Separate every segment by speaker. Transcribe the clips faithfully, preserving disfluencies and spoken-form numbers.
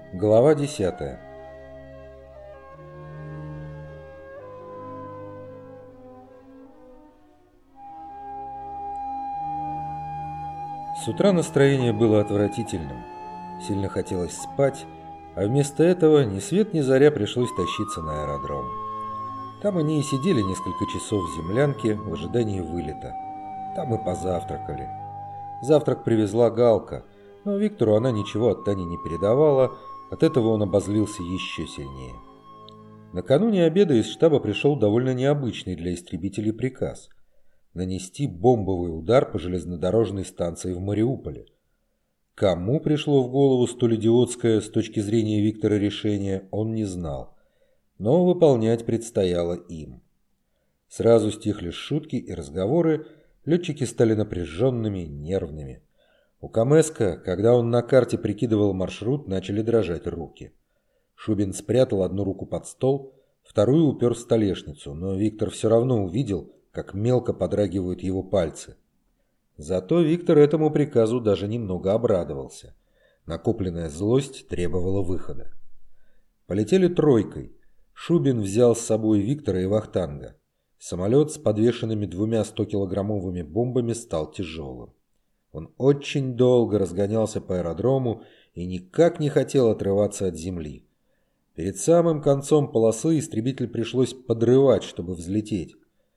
Speaker 1: Глава десятая. С утра настроение было отвратительным. Сильно хотелось спать, а вместо этого ни свет ни заря пришлось тащиться на аэродром. Там они и сидели несколько часов в землянке в ожидании вылета. Там и позавтракали. Завтрак привезла Галка, но Виктору она ничего от Тани не передавала, от этого он обозлился еще сильнее. Накануне обеда из штаба пришел довольно необычный для истребителей приказ – нанести бомбовый удар по железнодорожной станции в Мариуполе. Кому пришло в голову столь идиотское с точки зрения Виктора решение, он не знал, но выполнять предстояло им. Сразу стихли шутки и разговоры, летчики стали напряженными, нервными. У Камэска, когда он на карте прикидывал маршрут, начали дрожать руки. Шубин спрятал одну руку под стол, вторую упер в столешницу, но Виктор все равно увидел, как мелко подрагивают его пальцы. Зато Виктор этому приказу даже немного обрадовался. Накопленная злость требовала выхода. Полетели тройкой. Шубин взял с собой Виктора и Вахтанга. Самолет с подвешенными двумя стокилограммовыми бомбами стал тяжелым. Он очень долго разгонялся по аэродрому и никак не хотел отрываться от земли. Перед самым концом полосы истребитель пришлось подрывать, чтобы взлететь.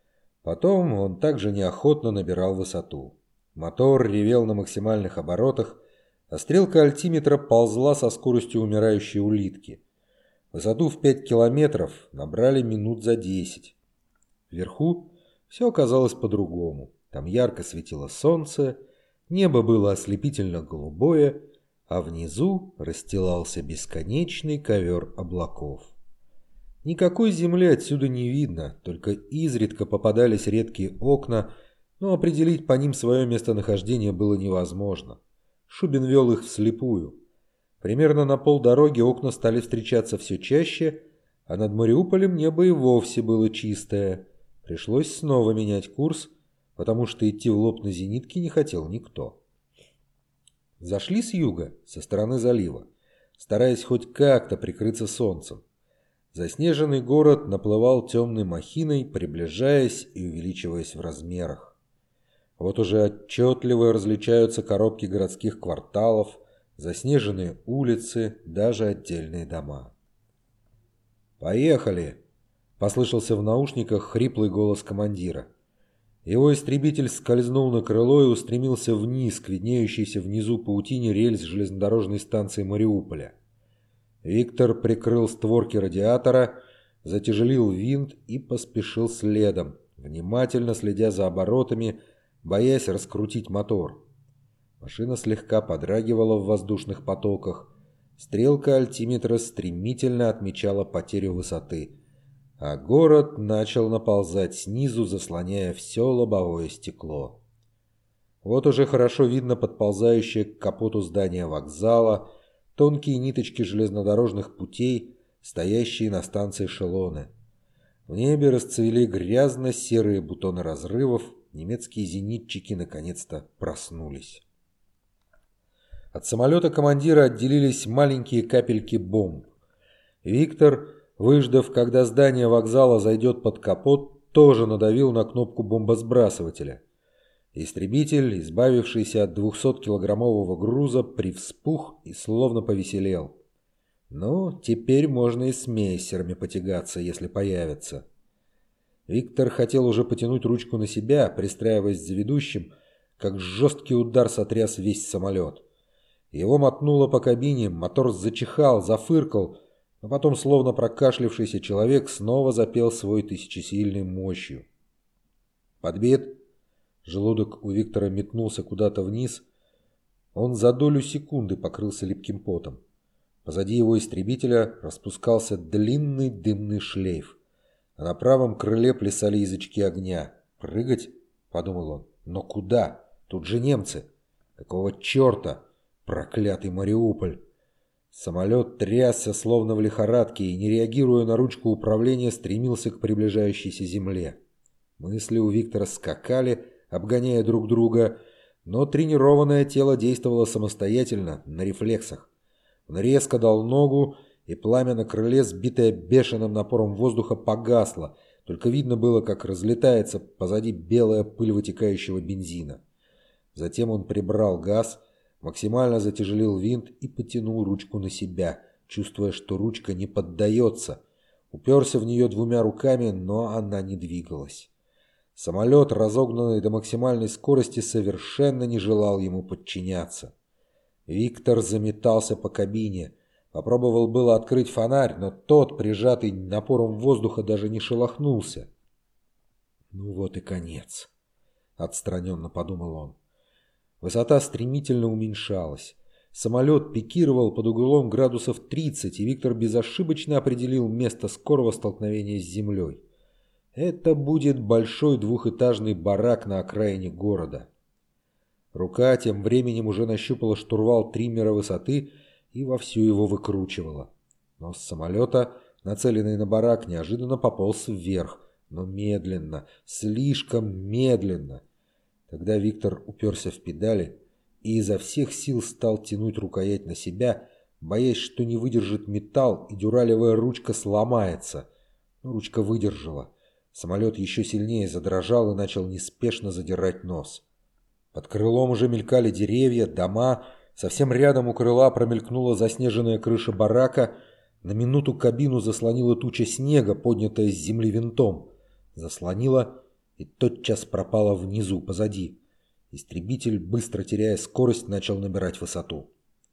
Speaker 1: Потом он также неохотно набирал высоту. Мотор ревел на максимальных оборотах, а стрелка альтиметра ползла со скоростью умирающей улитки. Высоту в пять километров набрали минут за десять. Вверху все оказалось по-другому. Там ярко светило солнце, небо было ослепительно голубое, а внизу расстилался бесконечный ковер облаков. Никакой земли отсюда не видно, только изредка попадались редкие окна, но определить по ним свое местонахождение было невозможно. Шубин вел их вслепую. Примерно на полдороги окна стали встречаться все чаще, а над Мариуполем небо и вовсе было чистое. Пришлось снова менять курс, потому что идти в лоб на зенитке не хотел никто. Зашли с юга, со стороны залива, стараясь хоть как-то прикрыться солнцем. Заснеженный город наплывал темной махиной, приближаясь и увеличиваясь в размерах. Вот уже отчетливо различаются коробки городских кварталов, заснеженные улицы, даже отдельные дома. «Поехали!» – послышался в наушниках хриплый голос командира. Его истребитель скользнул на крыло и устремился вниз, к виднеющейся внизу паутине рельс железнодорожной станции Мариуполя. Виктор прикрыл створки радиатора, затяжелил винт и поспешил следом, внимательно следя за оборотами, боясь раскрутить мотор. Машина слегка подрагивала в воздушных потоках, стрелка альтиметра стремительно отмечала потерю высоты, а город начал наползать снизу, заслоняя все лобовое стекло. Вот уже хорошо видно подползающее к капоту здания вокзала, тонкие ниточки железнодорожных путей, стоящие на станции эшелоны. В небе расцвели грязно-серые бутоны разрывов, немецкие зенитчики наконец-то проснулись. От самолета командира отделились маленькие капельки бомб. Виктор, выждав, когда здание вокзала зайдет под капот, тоже надавил на кнопку бомбосбрасывателя. Истребитель, избавившийся от двухсоткилограммового груза, привспух и словно повеселел. Ну, теперь можно и с мессерами потягаться, если появятся. Виктор хотел уже потянуть ручку на себя, пристраиваясь за ведущим, как жесткий удар сотряс весь самолет. Его мотнуло по кабине, мотор зачихал, зафыркал, но потом, словно прокашлявшийся человек, снова запел свой тысячесильной мощью. «Подбит!» Желудок у Виктора метнулся куда-то вниз. Он за долю секунды покрылся липким потом. Позади его истребителя распускался длинный дымный шлейф, а на правом крыле плясали язычки огня. «Прыгать?» – подумал он. «Но куда? Тут же немцы! Какого черта? Проклятый Мариуполь!» Самолет трясся, словно в лихорадке, и, не реагируя на ручку управления, стремился к приближающейся земле. Мысли у Виктора скакали, обгоняя друг друга, но тренированное тело действовало самостоятельно, на рефлексах. Он резко дал ногу, и пламя на крыле, сбитое бешеным напором воздуха, погасло. Только видно было, как разлетается позади белая пыль вытекающего бензина. Затем он прибрал газ, максимально затяжелил винт и потянул ручку на себя, чувствуя, что ручка не поддается. Уперся в нее двумя руками, но она не двигалась. Самолет, разогнанный до максимальной скорости, совершенно не желал ему подчиняться. Виктор заметался по кабине. Попробовал было открыть фонарь, но тот, прижатый напором воздуха, даже не шелохнулся. «Ну вот и конец», — отстраненно подумал он. Высота стремительно уменьшалась. Самолет пикировал под углом градусов тридцать, и Виктор безошибочно определил место скорого столкновения с землей. Это будет большой двухэтажный барак на окраине города. Рука тем временем уже нащупала штурвал триммера высоты и вовсю его выкручивала. Нос самолета, нацеленный на барак, неожиданно пополз вверх, но медленно, слишком медленно. Тогда Виктор уперся в педали и изо всех сил стал тянуть рукоять на себя, боясь, что не выдержит металл и дюралевая ручка сломается. Но ручка выдержала. Самолет еще сильнее задрожал и начал неспешно задирать нос. Под крылом уже мелькали деревья, дома. Совсем рядом у крыла промелькнула заснеженная крыша барака. На минуту кабину заслонила туча снега, поднятая с земли винтом. Заслонила и тотчас пропала внизу, позади. Истребитель, быстро теряя скорость, начал набирать высоту.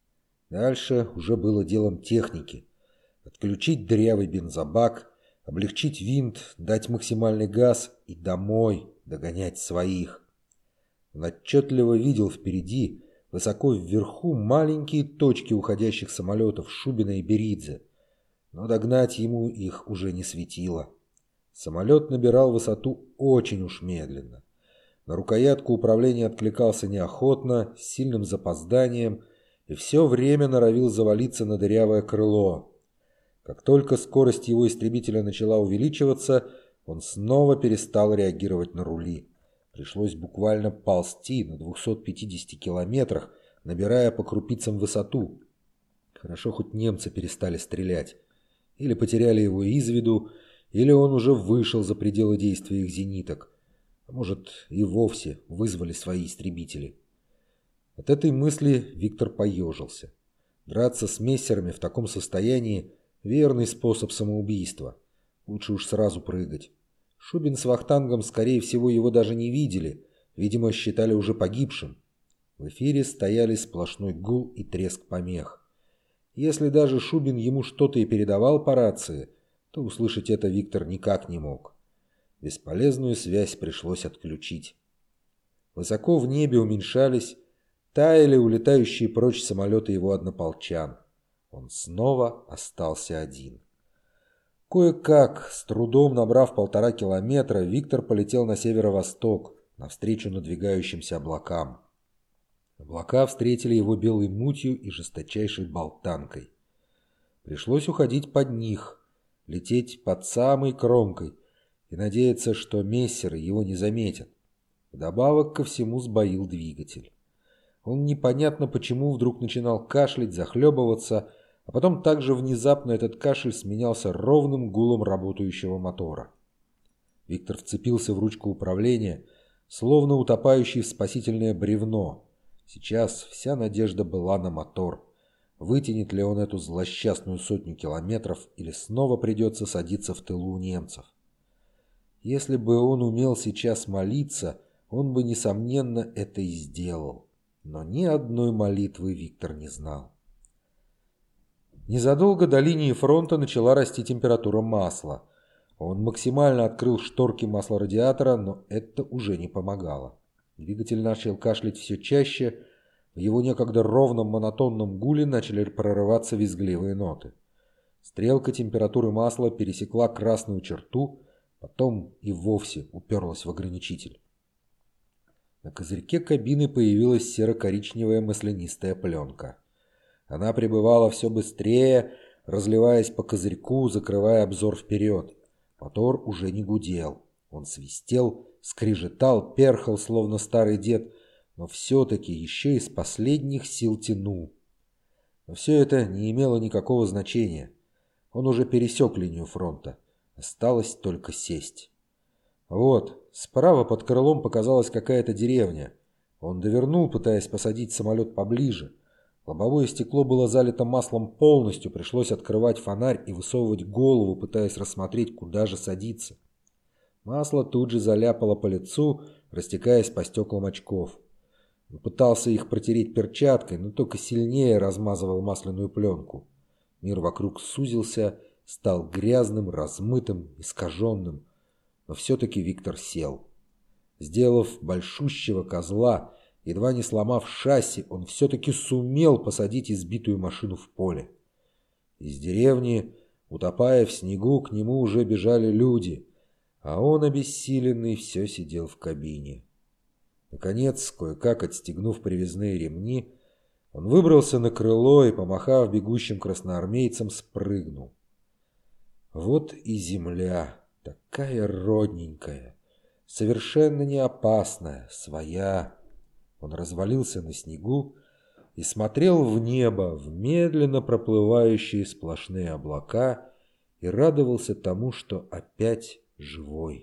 Speaker 1: Дальше уже было делом техники. Отключить дырявый бензобак, облегчить винт, дать максимальный газ и домой догонять своих. Он отчетливо видел впереди, высоко вверху, маленькие точки уходящих самолетов Шубина и Беридзе. Но догнать ему их уже не светило. Самолет набирал высоту очень уж медленно. На рукоятку управления откликался неохотно, с сильным запозданием, и все время норовил завалиться на дырявое крыло. Как только скорость его истребителя начала увеличиваться, он снова перестал реагировать на рули. Пришлось буквально ползти на двухстах пятидесяти километрах, набирая по крупицам высоту. Хорошо, хоть немцы перестали стрелять. Или потеряли его из виду, или он уже вышел за пределы действия их зениток. А может, и вовсе вызвали свои истребители. От этой мысли Виктор поежился. Драться с мессерами в таком состоянии – верный способ самоубийства. Лучше уж сразу прыгать. Шубин с Вахтангом, скорее всего, его даже не видели. Видимо, считали уже погибшим. В эфире стояли сплошной гул и треск помех. Если даже Шубин ему что-то и передавал по рации, то услышать это Виктор никак не мог. Бесполезную связь пришлось отключить. Высоко в небе уменьшались, таяли улетающие прочь самолеты его однополчан. Он снова остался один. Кое-как, с трудом набрав полтора километра, Виктор полетел на северо-восток, навстречу надвигающимся облакам. Облака встретили его белой мутью и жесточайшей болтанкой. Пришлось уходить под них, лететь под самой кромкой и надеяться, что мессеры его не заметят. Вдобавок ко всему сбоил двигатель. Он непонятно почему вдруг начинал кашлять, захлебываться, а потом также внезапно этот кашель сменялся ровным гулом работающего мотора. Виктор вцепился в ручку управления, словно утопающий в спасительное бревно. Сейчас вся надежда была на мотор. Вытянет ли он эту злосчастную сотню километров или снова придется садиться в тылу у немцев? Если бы он умел сейчас молиться, он бы, несомненно, это и сделал. Но ни одной молитвы Виктор не знал. Незадолго до линии фронта начала расти температура масла. Он максимально открыл шторки маслорадиатора, но это уже не помогало. Двигатель начал кашлять все чаще, в его некогда ровном монотонном гуле начали прорываться визгливые ноты. Стрелка температуры масла пересекла красную черту, потом и вовсе уперлась в ограничитель. На козырьке кабины появилась серо-коричневая маслянистая пленка. Она прибывала все быстрее, разливаясь по козырьку, закрывая обзор вперед. Мотор уже не гудел. Он свистел, скрежетал, перхал, словно старый дед, но все-таки еще из последних сил тянул. Но все это не имело никакого значения. Он уже пересек линию фронта. Осталось только сесть. Вот, справа под крылом показалась какая-то деревня. Он довернул, пытаясь посадить самолет поближе. Лобовое стекло было залито маслом полностью, пришлось открывать фонарь и высовывать голову, пытаясь рассмотреть, куда же садиться. Масло тут же заляпало по лицу, растекаясь по стеклам очков. Он пытался их протереть перчаткой, но только сильнее размазывал масляную пленку. Мир вокруг сузился, стал грязным, размытым, искаженным. Но все-таки Виктор сел. Сделав большущего козла, едва не сломав шасси, он все-таки сумел посадить избитую машину в поле. Из деревни, утопая в снегу, к нему уже бежали люди, а он, обессиленный, все сидел в кабине. Наконец, кое-как отстегнув привязные ремни, он выбрался на крыло и, помахав бегущим красноармейцам, спрыгнул. Вот и земля, такая родненькая, совершенно не опасная, своя. Он развалился на снегу и смотрел в небо, в медленно проплывающие сплошные облака, и радовался тому, что опять живой.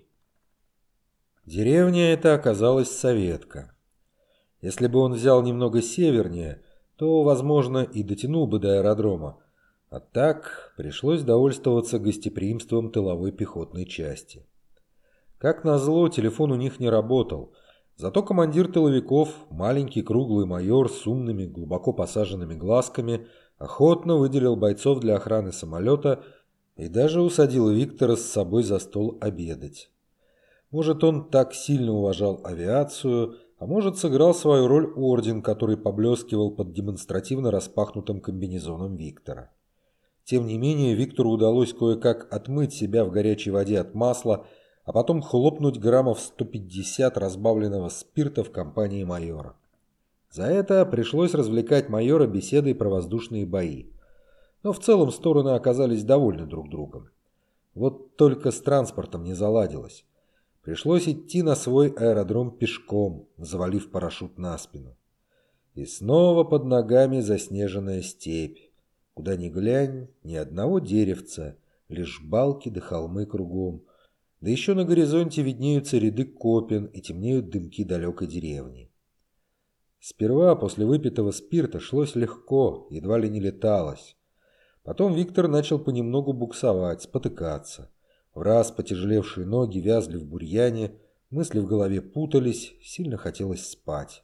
Speaker 1: Деревня эта оказалась Советка. Если бы он взял немного севернее, то, возможно, и дотянул бы до аэродрома, а так пришлось довольствоваться гостеприимством тыловой пехотной части. Как назло, телефон у них не работал, зато командир тыловиков, маленький круглый майор с умными, глубоко посаженными глазками, охотно выделил бойцов для охраны самолета и даже усадил Виктора с собой за стол обедать. Может, он так сильно уважал авиацию, а может, сыграл свою роль орден, который поблескивал под демонстративно распахнутым комбинезоном Виктора. Тем не менее, Виктору удалось кое-как отмыть себя в горячей воде от масла, а потом хлопнуть граммов сто пятьдесят разбавленного спирта в компании майора. За это пришлось развлекать майора беседой про воздушные бои. Но в целом стороны оказались довольны друг другом. Вот только с транспортом не заладилось. Пришлось идти на свой аэродром пешком, завалив парашют на спину. И снова под ногами заснеженная степь. Куда ни глянь, ни одного деревца, лишь балки да холмы кругом. Да еще на горизонте виднеются ряды копен и темнеют дымки далекой деревни. Сперва после выпитого спирта шлось легко, едва ли не леталось. Потом Виктор начал понемногу буксовать, спотыкаться. Враз потяжелевшие ноги вязли в бурьяне, мысли в голове путались, сильно хотелось спать.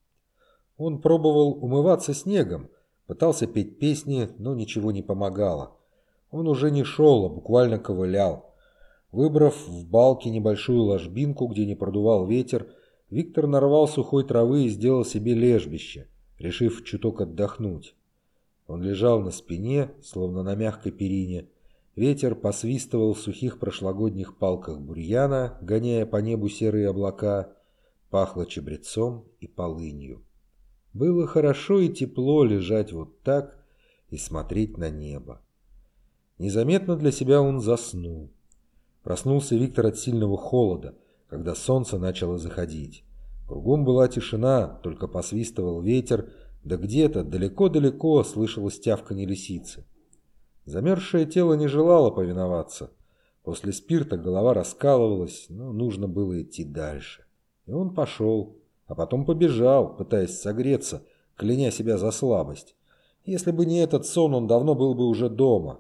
Speaker 1: Он пробовал умываться снегом, пытался петь песни, но ничего не помогало. Он уже не шел, а буквально ковылял. Выбрав в балке небольшую ложбинку, где не продувал ветер, Виктор нарвал сухой травы и сделал себе лежбище, решив чуток отдохнуть. Он лежал на спине, словно на мягкой перине. Ветер посвистывал в сухих прошлогодних палках бурьяна, гоняя по небу серые облака. Пахло чабрецом и полынью. Было хорошо и тепло лежать вот так и смотреть на небо. Незаметно для себя он заснул. Проснулся Виктор от сильного холода, когда солнце начало заходить. Кругом была тишина, только посвистывал ветер, да где-то далеко-далеко слышалось тявканье лисицы. Замерзшее тело не желало повиноваться. После спирта голова раскалывалась, но нужно было идти дальше. И он пошел, а потом побежал, пытаясь согреться, кляня себя за слабость. Если бы не этот сон, он давно был бы уже дома.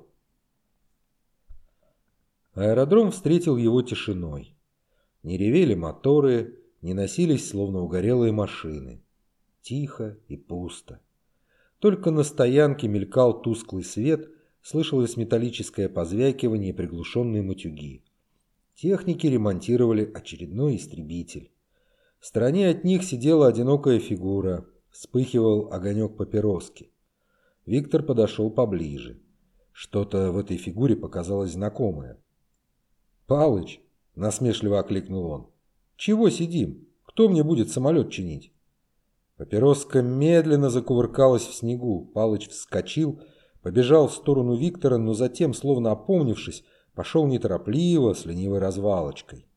Speaker 1: Аэродром встретил его тишиной. Не ревели моторы, не носились, словно угорелые машины. Тихо и пусто. Только на стоянке мелькал тусклый свет, слышалось металлическое позвякивание и приглушенные матюги. Техники ремонтировали очередной истребитель. В стороне от них сидела одинокая фигура, вспыхивал огонек папироски. Виктор подошел поближе. Что-то в этой фигуре показалось знакомое. «Палыч!» – насмешливо окликнул он. «Чего сидим? Кто мне будет самолет чинить?» Папироска медленно закувыркалась в снегу. Палыч вскочил, побежал в сторону Виктора, но затем, словно опомнившись, пошел неторопливо, с ленивой развалочкой.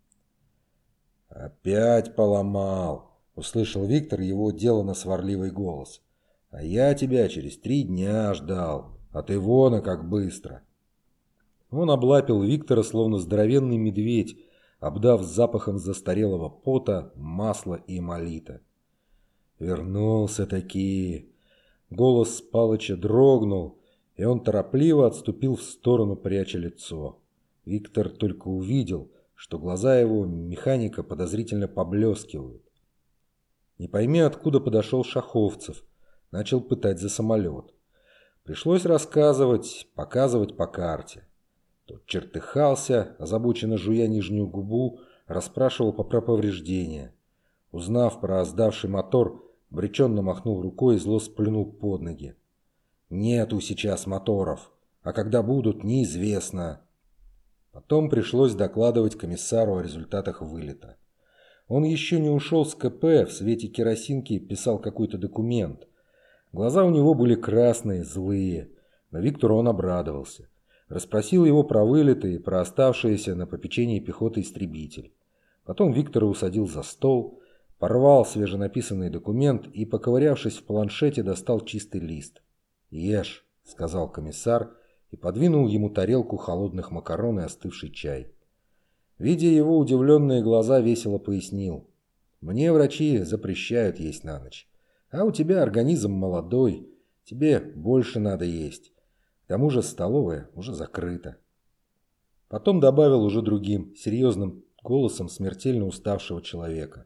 Speaker 1: «Опять поломал!» – услышал Виктор его деланно сварливый голос. А я тебя через три дня ждал, а ты вон, а как быстро. Он облапил Виктора, словно здоровенный медведь, обдав запахом застарелого пота, масла и эмолита. Вернулся-таки. Голос Палыча дрогнул, и он торопливо отступил в сторону, пряча лицо. Виктор только увидел, что глаза его механика подозрительно поблескивают. Не пойми, откуда подошел Шаховцев, начал пытать за самолет. Пришлось рассказывать, показывать по карте. Тот чертыхался, озабоченно жуя нижнюю губу, расспрашивал по повреждения. Узнав про сдавший мотор, обреченно махнул рукой и зло сплюнул под ноги. «Нету сейчас моторов, а когда будут, неизвестно». Потом пришлось докладывать комиссару о результатах вылета. Он еще не ушел с КП, в свете керосинки писал какой-то документ. Глаза у него были красные, злые, но Виктору он обрадовался. Расспросил его про вылеты и про оставшиеся на попечении пехоты истребитель. Потом Виктора усадил за стол, порвал свеженаписанный документ и, поковырявшись в планшете, достал чистый лист. «Ешь», — сказал комиссар и подвинул ему тарелку холодных макарон и остывший чай. Видя его удивленные глаза, весело пояснил. «Мне врачи запрещают есть на ночь. А у тебя организм молодой, тебе больше надо есть. К тому же столовая уже закрыта». Потом добавил уже другим, серьезным голосом смертельно уставшего человека.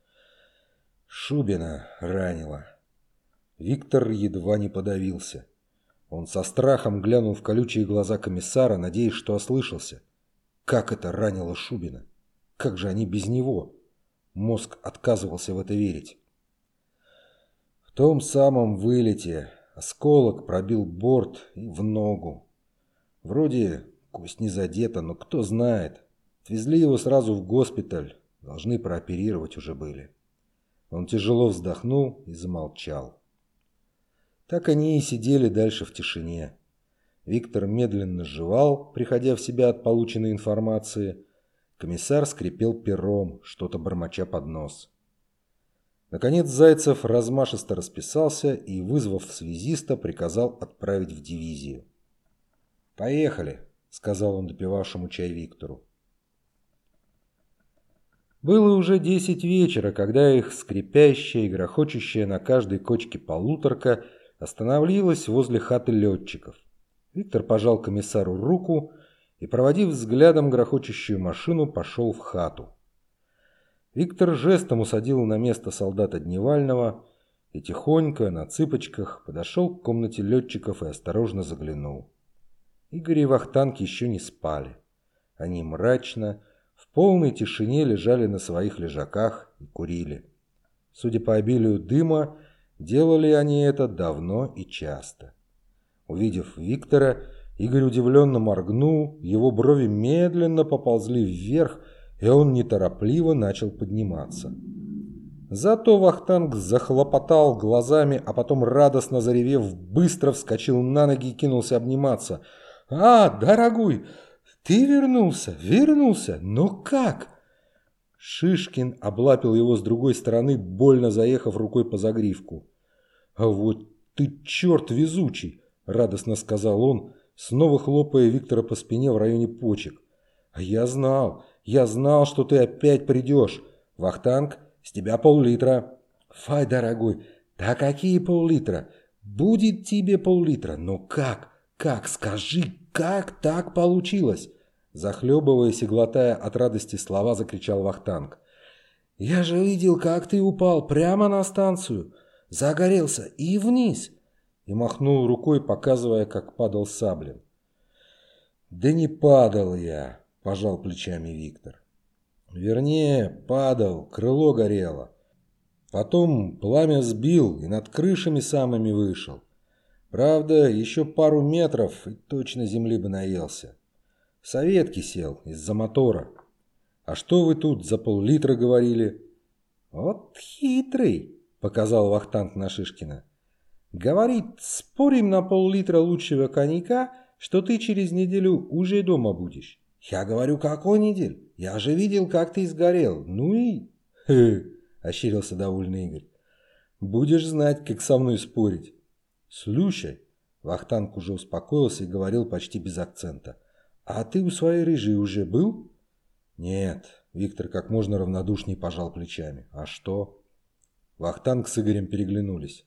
Speaker 1: «Шубина ранила». Виктор едва не подавился. Он со страхом глянул в колючие глаза комиссара, надеясь, что ослышался. Как это ранило Шубина? Как же они без него? Мозг отказывался в это верить. В том самом вылете осколок пробил борт и в ногу. Вроде кость не задета, но кто знает. Отвезли его сразу в госпиталь. Должны прооперировать уже были. Он тяжело вздохнул и замолчал. Так они и сидели дальше в тишине. Виктор медленно жевал, приходя в себя от полученной информации. Комиссар скрипел пером, что-то бормоча под нос. Наконец Зайцев размашисто расписался и, вызвав связиста, приказал отправить в дивизию. «Поехали», — сказал он допивавшему чай Виктору. Было уже десять вечера, когда их скрипящая и грохочущая на каждой кочке полуторка остановилась возле хаты летчиков. Виктор пожал комиссару руку и, проводив взглядом грохочущую машину, пошел в хату. Виктор жестом усадил на место солдата Дневального и тихонько, на цыпочках, подошел к комнате летчиков и осторожно заглянул. Игорь и Вахтанг еще не спали. Они мрачно, в полной тишине лежали на своих лежаках и курили. Судя по обилию дыма, делали они это давно и часто. Увидев Виктора, Игорь удивленно моргнул, его брови медленно поползли вверх, и он неторопливо начал подниматься. Зато Вахтанг захлопотал глазами, а потом, радостно заревев, быстро вскочил на ноги и кинулся обниматься. «А, дорогой, ты вернулся, вернулся, но как?» Шишкин облапил его с другой стороны, больно заехав рукой по загривку. «А вот ты черт везучий!» — радостно сказал он, снова хлопая Виктора по спине в районе почек. «А я знал, я знал, что ты опять придешь. Вахтанг, с тебя пол-литра». «Фай, дорогой, да какие пол-литра? Будет тебе пол-литра, но как, как, скажи, как так получилось?» Захлебываясь и глотая от радости слова, закричал Вахтанг. «Я же видел, как ты упал прямо на станцию, загорелся и вниз». И махнул рукой, показывая, как падал Саблин. «Да не падал я», – пожал плечами Виктор. «Вернее, падал, крыло горело. Потом пламя сбил и над крышами самыми вышел. Правда, еще пару метров и точно земли бы наелся. В советке сел из-за мотора. А что вы тут за пол-литра говорили?» «Вот хитрый», – показал Вахтанг на Шишкина. «Говорит, спорим на пол-литра лучшего коньяка, что ты через неделю уже дома будешь. Я говорю, какой недель? Я же видел, как ты сгорел. Ну и...» «Хе-хе», – ощерился довольный Игорь. Будешь знать, как со мной спорить. Слушай, Вахтанг уже успокоился и говорил почти без акцента. А ты у своей рыжей уже был? Нет, Виктор как можно равнодушнее пожал плечами. А что? Вахтанг с Игорем переглянулись.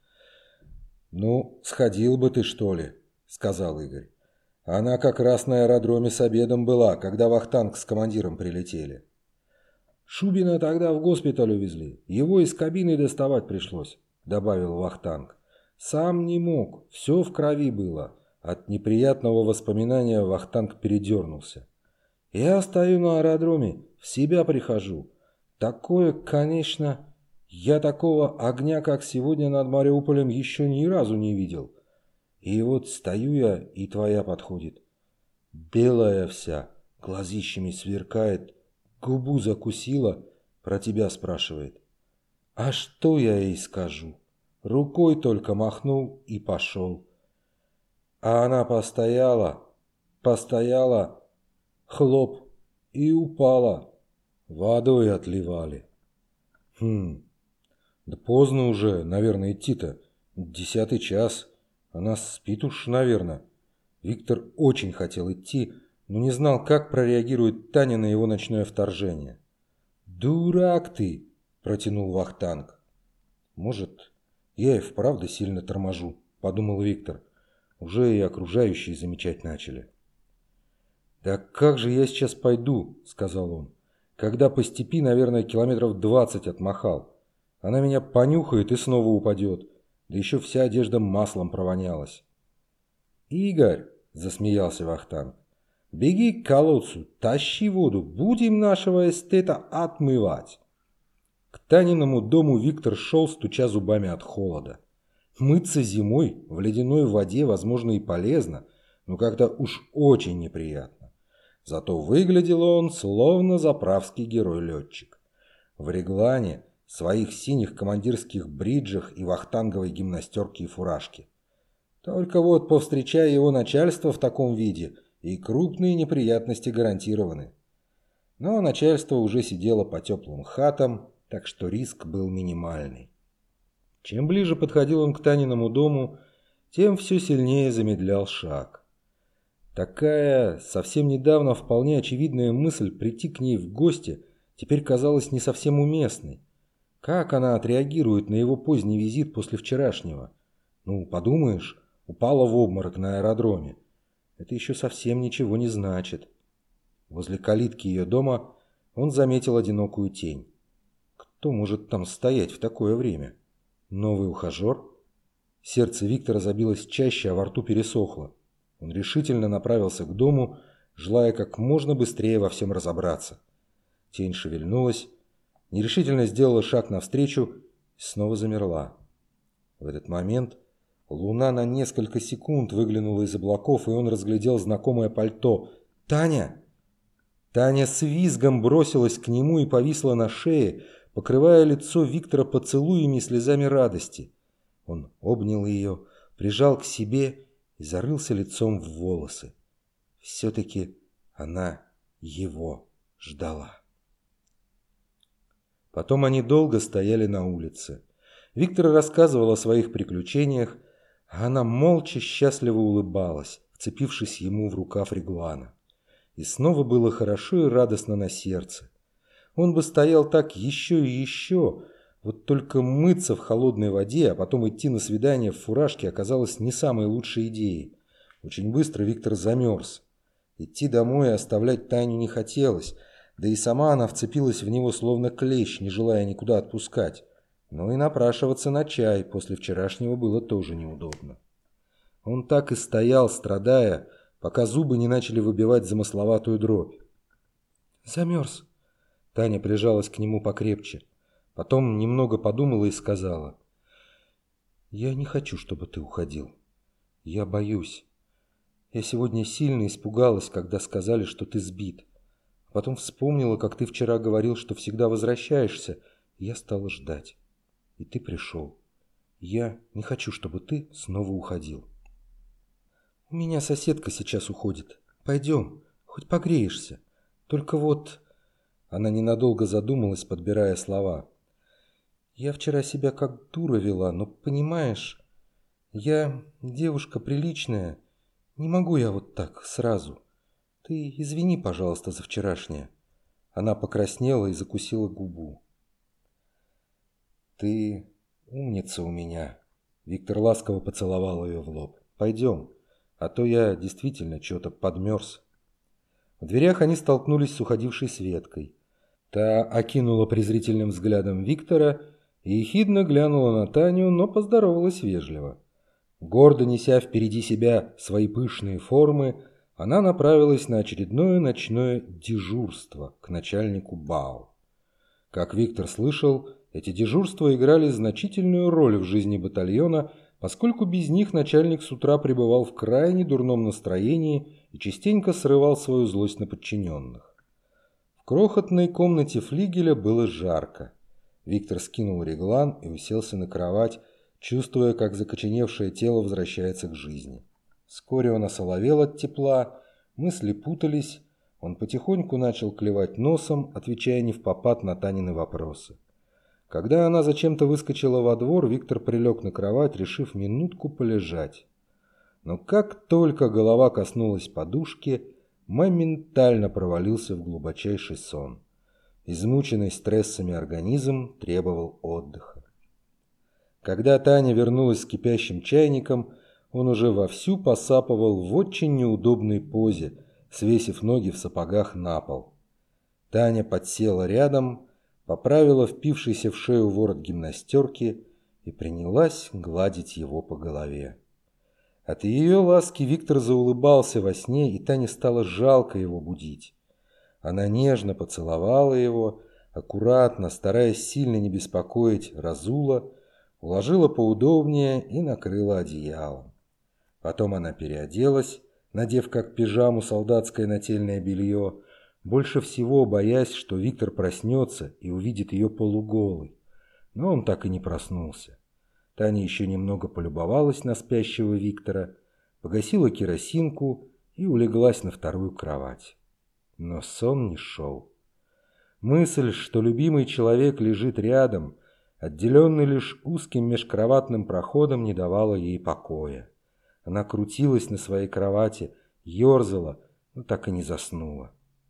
Speaker 1: Ну, сходил бы ты, что ли, сказал Игорь. Она как раз на аэродроме с обедом была, когда Вахтанг с командиром прилетели. Шубина тогда в госпиталь увезли. Его из кабины доставать пришлось, добавил Вахтанг. Сам не мог, все в крови было. От неприятного воспоминания Вахтанг передернулся. Я стою на аэродроме, в себя прихожу. Такое, конечно, я такого огня, как сегодня над Мариуполем, еще ни разу не видел. И вот стою я, и твоя подходит. Белая вся, глазищами сверкает, губу закусила, про тебя спрашивает. А что я ей скажу? Рукой только махнул и пошел. А она постояла, постояла, хлоп, и упала. Водой отливали. Хм, да поздно уже, наверное, идти-то. Десятый час. Она спит уж, наверное. Виктор очень хотел идти, но не знал, как прореагирует Таня на его ночное вторжение. «Дурак ты!» – протянул Вахтанг. «Может, я и вправду сильно торможу», – подумал Виктор. Уже и окружающие замечать начали. «Да как же я сейчас пойду?» – сказал он. «Когда по степи, наверное, километров двадцать отмахал. Она меня понюхает и снова упадет. Да еще вся одежда маслом провонялась». «Игорь!» – засмеялся Вахтанг. «Беги к колодцу, тащи воду, будем нашего эстета отмывать». К Таниному дому Виктор шел, стуча зубами от холода. Мыться зимой в ледяной воде, возможно, и полезно, но как-то уж очень неприятно. Зато выглядел он словно заправский герой-летчик. В реглане, своих синих командирских бриджах и вахтанговой гимнастерке и фуражке. Только вот, повстречая его начальство в таком виде, и крупные неприятности гарантированы. Но начальство уже сидело по теплым хатам, так что риск был минимальный. Чем ближе подходил он к Таниному дому, тем все сильнее замедлял шаг. Такая совсем недавно вполне очевидная мысль прийти к ней в гости теперь казалась не совсем уместной. Как она отреагирует на его поздний визит после вчерашнего? Ну, подумаешь, упала в обморок на аэродроме. Это еще совсем ничего не значит. Возле калитки ее дома он заметил одинокую тень. Кто может там стоять в такое время? Новый ухажер? Сердце Виктора забилось чаще, а во рту пересохло. Он решительно направился к дому, желая как можно быстрее во всем разобраться. Тень шевельнулась, нерешительно сделала шаг навстречу и снова замерла. В этот момент луна на несколько секунд выглянула из облаков, и он разглядел знакомое пальто. «Таня!» Таня с визгом бросилась к нему и повисла на шее, покрывая лицо Виктора поцелуями и слезами радости. Он обнял ее, прижал к себе и зарылся лицом в волосы. Все-таки она его ждала. Потом они долго стояли на улице. Виктор рассказывал о своих приключениях, а она молча счастливо улыбалась, вцепившись ему в рукав реглана. И снова было хорошо и радостно на сердце. Он бы стоял так еще и еще, вот только мыться в холодной воде, а потом идти на свидание в фуражке оказалось не самой лучшей идеей. Очень быстро Виктор замерз. Идти домой и оставлять Таню не хотелось, да и сама она вцепилась в него словно клещ, не желая никуда отпускать. Но и напрашиваться на чай после вчерашнего было тоже неудобно. Он так и стоял, страдая, пока зубы не начали выбивать замысловатую дробь. «Замерз». Таня прижалась к нему покрепче. Потом немного подумала и сказала: «Я не хочу, чтобы ты уходил. Я боюсь. Я сегодня сильно испугалась, когда сказали, что ты сбит. Потом вспомнила, как ты вчера говорил, что всегда возвращаешься, и я стала ждать. И ты пришел. Я не хочу, чтобы ты снова уходил. У меня соседка сейчас уходит. Пойдем, хоть погреешься. Только вот...» Она ненадолго задумалась, подбирая слова. Я вчера себя как дура вела, но понимаешь, я девушка приличная, не могу я вот так сразу. Ты извини, пожалуйста, за вчерашнее». Она покраснела и закусила губу. «Ты умница у меня». Виктор ласково поцеловал ее в лоб. «Пойдем, а то я действительно что-то подмерз». В дверях они столкнулись с уходившей Светкой. Та окинула презрительным взглядом Виктора и ехидно глянула на Таню, но поздоровалась вежливо. Гордо неся впереди себя свои пышные формы, она направилась на очередное ночное дежурство к начальнику БАУ. Как Виктор слышал, эти дежурства играли значительную роль в жизни батальона, поскольку без них начальник с утра пребывал в крайне дурном настроении и частенько срывал свою злость на подчиненных. В крохотной комнате флигеля было жарко. Виктор скинул реглан и уселся на кровать, чувствуя, как закоченевшее тело возвращается к жизни. Вскоре он осоловел от тепла, мысли путались, он потихоньку начал клевать носом, отвечая невпопад на Танины вопросы. Когда она зачем-то выскочила во двор, Виктор прилег на кровать, решив минутку полежать. Но как только голова коснулась подушки, моментально провалился в глубочайший сон. Измученный стрессами организм требовал отдыха. Когда Таня вернулась с кипящим чайником, он уже вовсю посапывал в очень неудобной позе, свесив ноги в сапогах на пол. Таня подсела рядом, поправила впившийся в шею ворот гимнастерки и принялась гладить его по голове. От ее ласки Виктор заулыбался во сне, и Тане стало жалко его будить. Она нежно поцеловала его, аккуратно, стараясь сильно не беспокоить, разула, уложила поудобнее и накрыла одеялом. Потом она переоделась, надев как пижаму солдатское нательное белье, больше всего боясь, что Виктор проснется и увидит ее полуголой. Но он так и не проснулся. Таня еще немного полюбовалась на спящего Виктора, погасила керосинку и улеглась на вторую кровать. Но сон не шел. Мысль, что любимый человек лежит рядом, отделенный лишь узким межкроватным проходом, не давала ей покоя. Она крутилась на своей кровати, ерзала, но так и не заснула.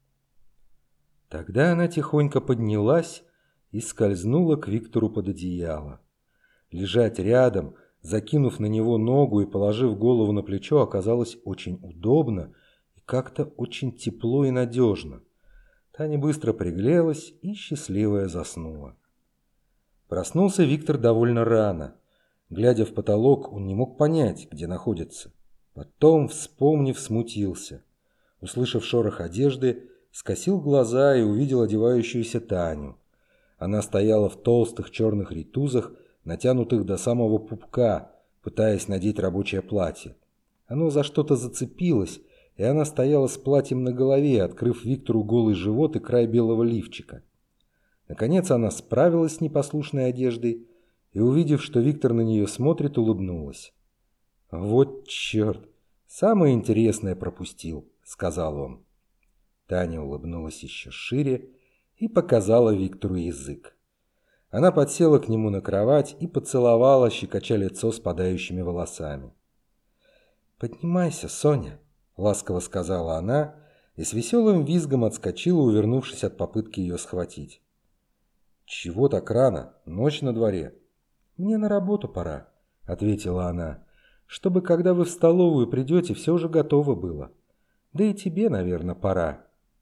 Speaker 1: Тогда она тихонько поднялась и скользнула к Виктору под одеяло. Лежать рядом, закинув на него ногу и положив голову на плечо, оказалось очень удобно и как-то очень тепло и надежно. Таня быстро пригрелась и счастливая заснула. Проснулся Виктор довольно рано. Глядя в потолок, он не мог понять, где находится. Потом, вспомнив, смутился. Услышав шорох одежды, скосил глаза и увидел одевающуюся Таню. Она стояла в толстых черных ритузах, натянутых до самого пупка, пытаясь надеть рабочее платье. Оно за что-то зацепилось, и она стояла с платьем на голове, открыв Виктору голый живот и край белого лифчика. Наконец она справилась с непослушной одеждой и, увидев, что Виктор на нее смотрит, улыбнулась. «Вот черт! Самое интересное пропустил», — сказал он. Таня улыбнулась еще шире и показала Виктору язык. Она подсела к нему на кровать и поцеловала, щекоча лицо спадающими волосами. «Поднимайся, Соня», — ласково сказала она и с веселым визгом отскочила, увернувшись от попытки ее схватить. «Чего так рано? Ночь на дворе». «Мне на работу пора», — ответила она, «чтобы, когда вы в столовую придете, все уже готово было. Да и тебе, наверное, пора».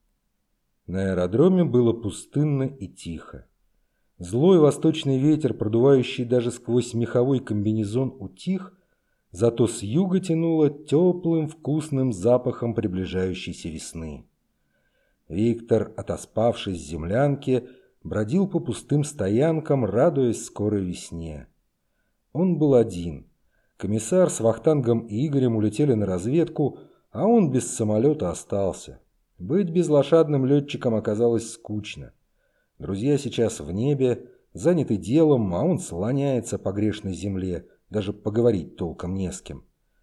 Speaker 1: На аэродроме было пустынно и тихо. Злой восточный ветер, продувающий даже сквозь меховой комбинезон, утих, зато с юга тянуло теплым вкусным запахом приближающейся весны. Виктор, отоспавшись в землянке, бродил по пустым стоянкам, радуясь скорой весне. Он был один. Комиссар с Вахтангом и Игорем улетели на разведку, а он без самолета остался. Быть безлошадным летчиком оказалось скучно. Друзья сейчас в небе, заняты делом, а он слоняется по грешной земле, даже поговорить толком не с кем.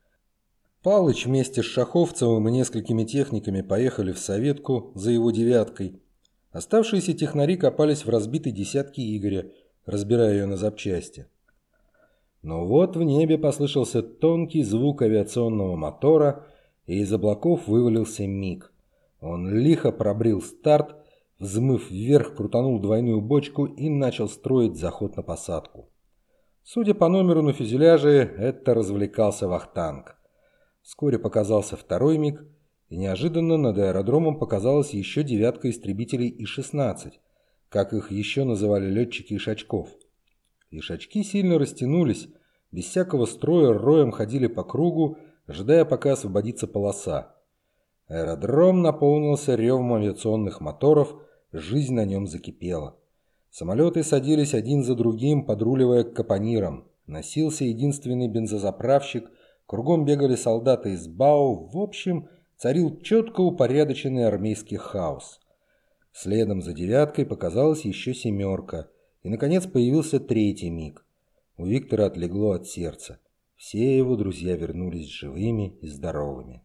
Speaker 1: Палыч вместе с Шаховцевым и несколькими техниками поехали в Советку за его девяткой. Оставшиеся технари копались в разбитой десятке Игоря, разбирая ее на запчасти. Но вот в небе послышался тонкий звук авиационного мотора, и из облаков вывалился Миг. Он лихо пробрил старт, взмыв вверх, крутанул двойную бочку и начал строить заход на посадку. Судя по номеру на фюзеляже, это развлекался вахтанг. Вскоре показался второй Миг, и неожиданно над аэродромом показалась еще девятка истребителей И шестнадцать, как их еще называли летчики Ишачков. Ишачки сильно растянулись, без всякого строя роем ходили по кругу, ожидая, пока освободится полоса. Аэродром наполнился ревом авиационных моторов, жизнь на нем закипела. Самолеты садились один за другим, подруливая к капонирам. Носился единственный бензозаправщик, кругом бегали солдаты из БАУ. В общем, царил четко упорядоченный армейский хаос. Следом за девяткой показалась еще семерка, и, наконец, появился третий Миг. У Виктора отлегло от сердца. Все его друзья вернулись живыми и здоровыми.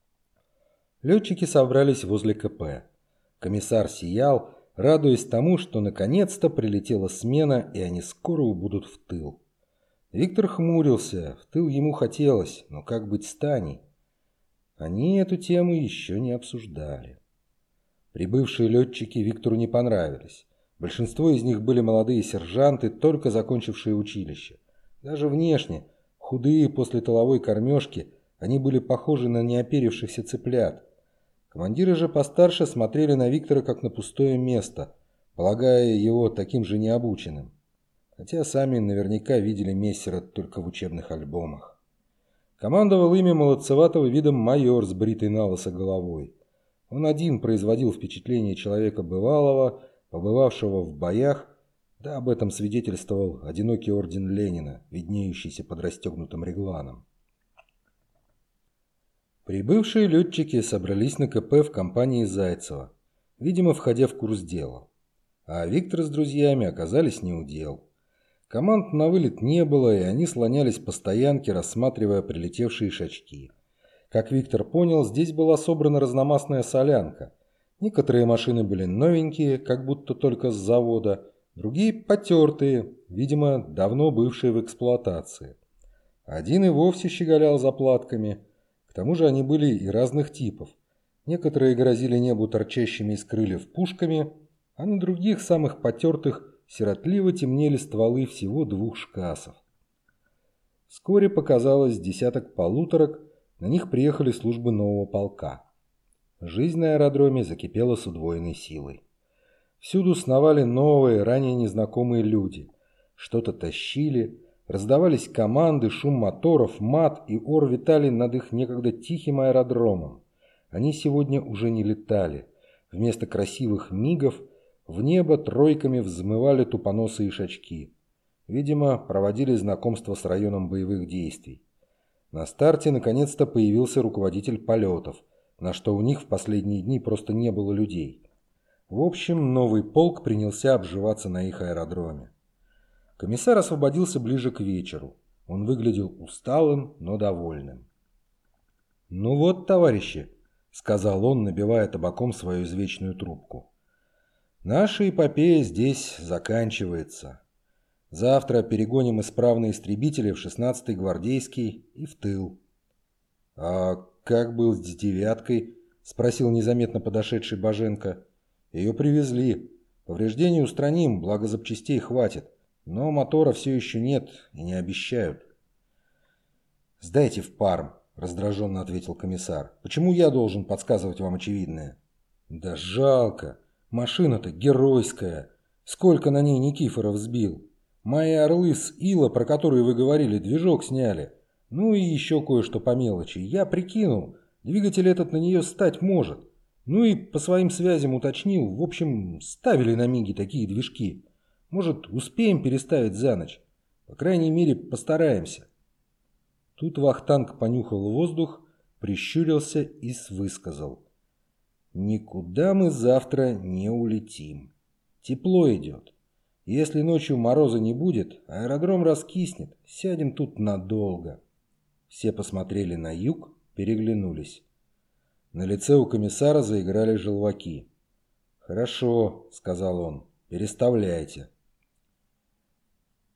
Speaker 1: Летчики собрались возле КП. Комиссар сиял, радуясь тому, что наконец-то прилетела смена, и они скоро убудут в тыл. Виктор хмурился, в тыл ему хотелось, но как быть с Таней? Они эту тему еще не обсуждали. Прибывшие летчики Виктору не понравились. Большинство из них были молодые сержанты, только закончившие училище. Даже внешне, худые после тыловой кормежки, они были похожи на неоперившихся цыплят. Командиры же постарше смотрели на Виктора как на пустое место, полагая его таким же необученным. Хотя сами наверняка видели мессера только в учебных альбомах. Командовал ими молодцеватого видом майор с бритой налысо головой. Он один производил впечатление человека бывалого, побывавшего в боях, да об этом свидетельствовал одинокий орден Ленина, виднеющийся под расстегнутым регланом. Прибывшие летчики собрались на КП в компании Зайцева, видимо, входя в курс дела. А Виктор с друзьями оказались не у дел. Команд на вылет не было, и они слонялись по стоянке, рассматривая прилетевшие шачки. Как Виктор понял, здесь была собрана разномастная солянка. Некоторые машины были новенькие, как будто только с завода, другие потертые, видимо, давно бывшие в эксплуатации. Один и вовсе щеголял заплатками. К тому же они были и разных типов. Некоторые грозили небу торчащими из крыльев пушками, а на других, самых потертых, сиротливо темнели стволы всего двух шкасов. Вскоре показалось десяток полуторок, на них приехали службы нового полка. Жизнь на аэродроме закипела с удвоенной силой. Всюду сновали новые, ранее незнакомые люди. Что-то тащили, раздавались команды, шум моторов, мат и ор витали над их некогда тихим аэродромом. Они сегодня уже не летали. Вместо красивых мигов в небо тройками взмывали тупоносые ишачки. Видимо, проводили знакомство с районом боевых действий. На старте наконец-то появился руководитель полетов, на что у них в последние дни просто не было людей. В общем, новый полк принялся обживаться на их аэродроме. Комиссар освободился ближе к вечеру. Он выглядел усталым, но довольным. «Ну вот, товарищи», — сказал он, набивая табаком свою извечную трубку. «Наша эпопея здесь заканчивается. Завтра перегоним исправные истребители в шестнадцатый гвардейский и в тыл». «А как был с девяткой?» — спросил незаметно подошедший Боженко. «Ее привезли. Повреждений устраним, благо запчастей хватит. Но мотора все еще нет и не обещают». «Сдайте в парм», — раздраженно ответил комиссар. «Почему я должен подсказывать вам очевидное?» «Да жалко. Машина-то геройская. Сколько на ней Никифоров сбил. Мои орлы с Ила, про которые вы говорили, движок сняли. Ну и еще кое-что по мелочи. Я прикинул, двигатель этот на нее стать может. Ну и по своим связям уточнил. В общем, ставили на Миги такие движки. Может, успеем переставить за ночь? По крайней мере, постараемся». Тут вахтанг понюхал воздух, прищурился и высказал: «Никуда мы завтра не улетим. Тепло идет. Если ночью мороза не будет, аэродром раскиснет, сядем тут надолго». Все посмотрели на юг, переглянулись. На лице у комиссара заиграли желваки. «Хорошо», — сказал он, — «переставляйте».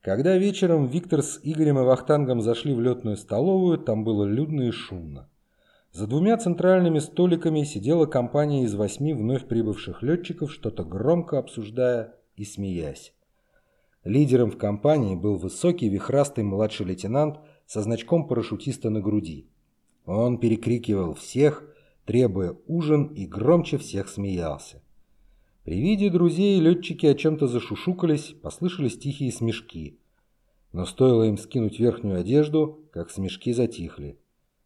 Speaker 1: Когда вечером Виктор с Игорем и Вахтангом зашли в летную столовую, там было людно и шумно. За двумя центральными столиками сидела компания из восьми вновь прибывших летчиков, что-то громко обсуждая и смеясь. Лидером в компании был высокий вихрастый младший лейтенант со значком парашютиста на груди. Он перекрикивал всех, требуя ужин, и громче всех смеялся. При виде друзей летчики о чем-то зашушукались, послышались тихие смешки. Но стоило им скинуть верхнюю одежду, как смешки затихли.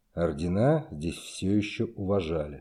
Speaker 1: Ордена здесь все еще уважали.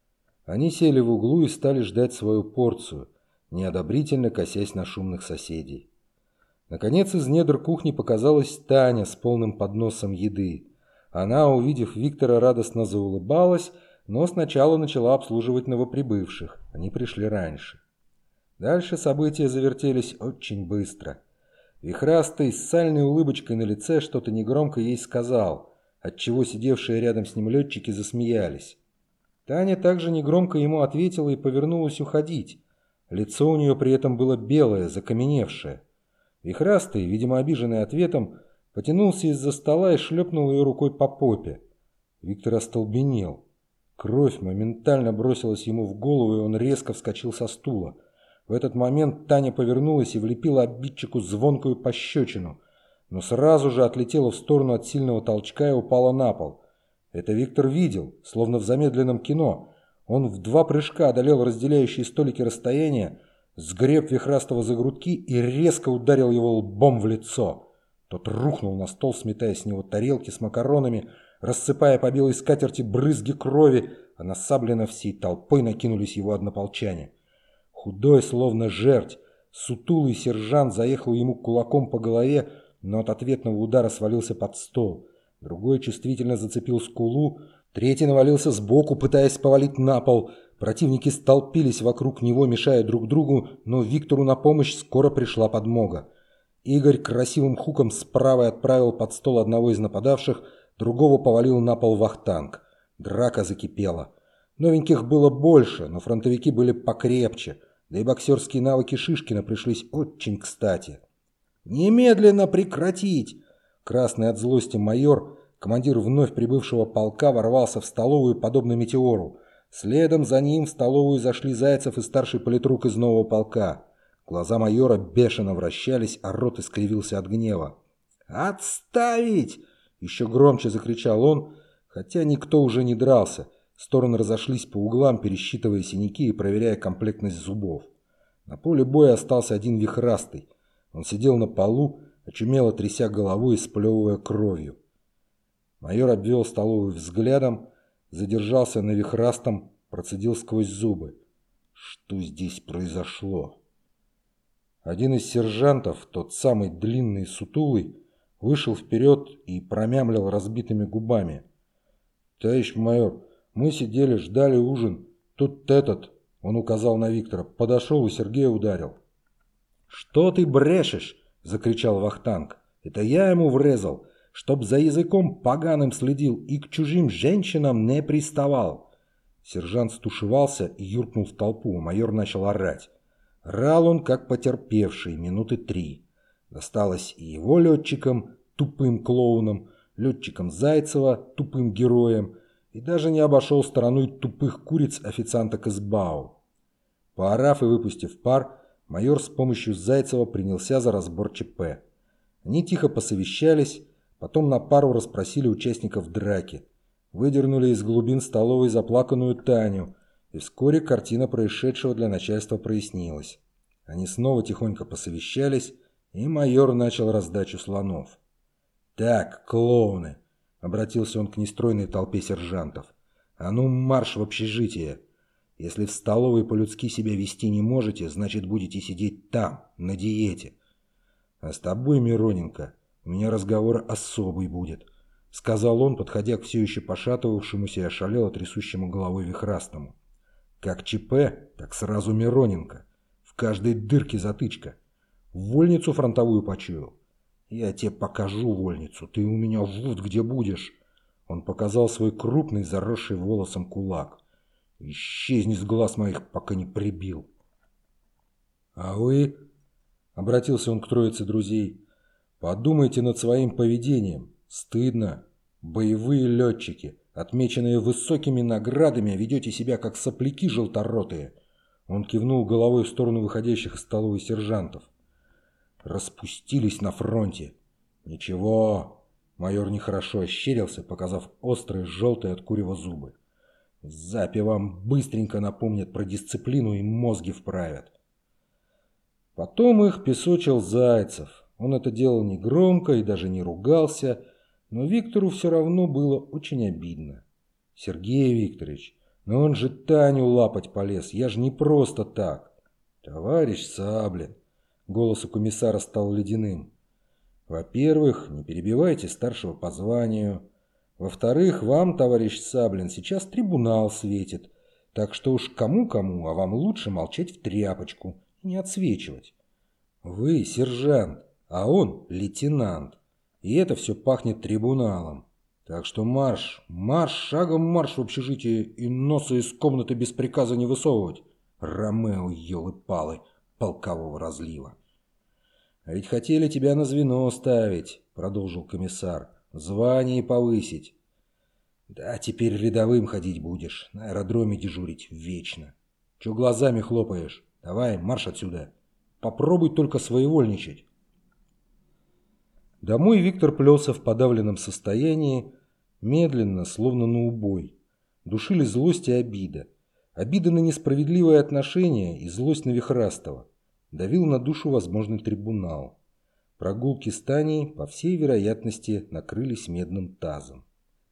Speaker 1: Они сели в углу и стали ждать свою порцию, неодобрительно косясь на шумных соседей. Наконец из недр кухни показалась Таня с полным подносом еды. Она, увидев Виктора, радостно заулыбалась, но сначала начала обслуживать новоприбывших. Они пришли раньше. Дальше события завертелись очень быстро. Вихрастый с сальной улыбочкой на лице что-то негромко ей сказал, отчего сидевшие рядом с ним летчики засмеялись. Таня также негромко ему ответила и повернулась уходить. Лицо у нее при этом было белое, закаменевшее. Вихрастый, видимо обиженный ответом, потянулся из-за стола и шлепнул ее рукой по попе. Виктор остолбенел. Кровь моментально бросилась ему в голову, и он резко вскочил со стула. В этот момент Таня повернулась и влепила обидчику звонкую пощечину, но сразу же отлетела в сторону от сильного толчка и упала на пол. Это Виктор видел, словно в замедленном кино. Он в два прыжка одолел разделяющие столики расстояние, сгреб Вихрастого за грудки и резко ударил его лбом в лицо. Тот рухнул на стол, сметая с него тарелки с макаронами, рассыпая по белой скатерти брызги крови, а на Саблина всей толпой накинулись его однополчане. Худой, словно жерть, сутулый сержант заехал ему кулаком по голове, но от ответного удара свалился под стол. Другой чувствительно зацепил скулу, третий навалился сбоку, пытаясь повалить на пол. Противники столпились вокруг него, мешая друг другу, но Виктору на помощь скоро пришла подмога. Игорь красивым хуком справа отправил под стол одного из нападавших, другого повалил на пол Вахтанг. Драка закипела. Новеньких было больше, но фронтовики были покрепче, да и боксерские навыки Шишкина пришлись очень кстати. «Немедленно прекратить!» Красный от злости майор, командир вновь прибывшего полка, ворвался в столовую подобно метеору. Следом за ним в столовую зашли Зайцев и старший политрук из нового полка. Глаза майора бешено вращались, а рот искривился от гнева. «Отставить!» – еще громче закричал он, хотя никто уже не дрался. Стороны разошлись по углам, пересчитывая синяки и проверяя комплектность зубов. На поле боя остался один Вихрастый. Он сидел на полу, очумело тряся головой и сплевывая кровью. Майор обвел столовую взглядом, задержался на Вихрастом, процедил сквозь зубы. Что здесь произошло? Один из сержантов, тот самый длинный сутулый, вышел вперед и промямлил разбитыми губами. «Товарищ майор, мы сидели, ждали ужин. Тут этот, он указал на Виктора, подошел и Сергея ударил». «Что ты брешешь?» – закричал Вахтанг. «Это я ему врезал, чтоб за языком поганым следил и к чужим женщинам не приставал». Сержант стушевался и юркнул в толпу, майор начал орать. Рал он, как потерпевший, минуты три. Досталось и его летчикам, тупым клоунам, летчикам Зайцева, тупым героям, и даже не обошел стороной тупых куриц официанток из БАУ. Поорав и выпустив пар, майор с помощью Зайцева принялся за разбор ЧП. Они тихо посовещались, потом на пару расспросили участников драки. Выдернули из глубин столовой заплаканную Таню, и вскоре картина происшедшего для начальства прояснилась. Они снова тихонько посовещались, и майор начал раздачу слонов. «Так, клоуны!» — обратился он к нестройной толпе сержантов. «А ну марш в общежитие! Если в столовой по-людски себя вести не можете, значит будете сидеть там, на диете. А с тобой, Мироненко, у меня разговор особый будет», — сказал он, подходя к все еще пошатывавшемуся и ошалело трясущему головой Вихрастому. «Как ЧП, так сразу Мироненко. В каждой дырке затычка. Вольницу фронтовую почуял. Я тебе покажу вольницу, ты у меня вот где будешь». Он показал свой крупный, заросший волосом кулак. «Исчезни с глаз моих, пока не прибил». «А вы?» — обратился он к троице друзей. Подумайте над своим поведением. Стыдно. Боевые летчики, отмеченные высокими наградами, ведете себя как сопляки желторотые. Он кивнул головой в сторону выходящих из столовой сержантов. Распустились на фронте. Ничего. Майор нехорошо ощерился, показав острые желтые от курева зубы. В Запе вам быстренько напомнят про дисциплину и мозги вправят. Потом их песочил Зайцев. Он это делал негромко и даже не ругался, но Виктору все равно было очень обидно. Сергей Викторович, но он же Таню лапать полез, я же не просто так. Товарищ Саблин, голос у комиссара стал ледяным. Во-первых, не перебивайте старшего по званию. Во-вторых, вам, товарищ Саблин, сейчас трибунал светит. Так что уж кому-кому, а вам лучше молчать в тряпочку и не отсвечивать. Вы сержант, а он лейтенант. И это все пахнет трибуналом. Так что марш, марш, шагом марш в общежитие и носа из комнаты без приказа не высовывать. Ромео, елы-палы, полкового разлива. А ведь хотели тебя на звено ставить, продолжил комиссар. Звание повысить. Да, теперь рядовым ходить будешь, на аэродроме дежурить вечно. Че глазами хлопаешь? Давай, марш отсюда. Попробуй только своевольничать. Домой Виктор плелся в подавленном состоянии, медленно, словно на убой. Душили злость и обида. Обида на несправедливое отношение и злость на Вихрастова. Давил на душу возможный трибунал. Прогулки с Таней, по всей вероятности, накрылись медным тазом.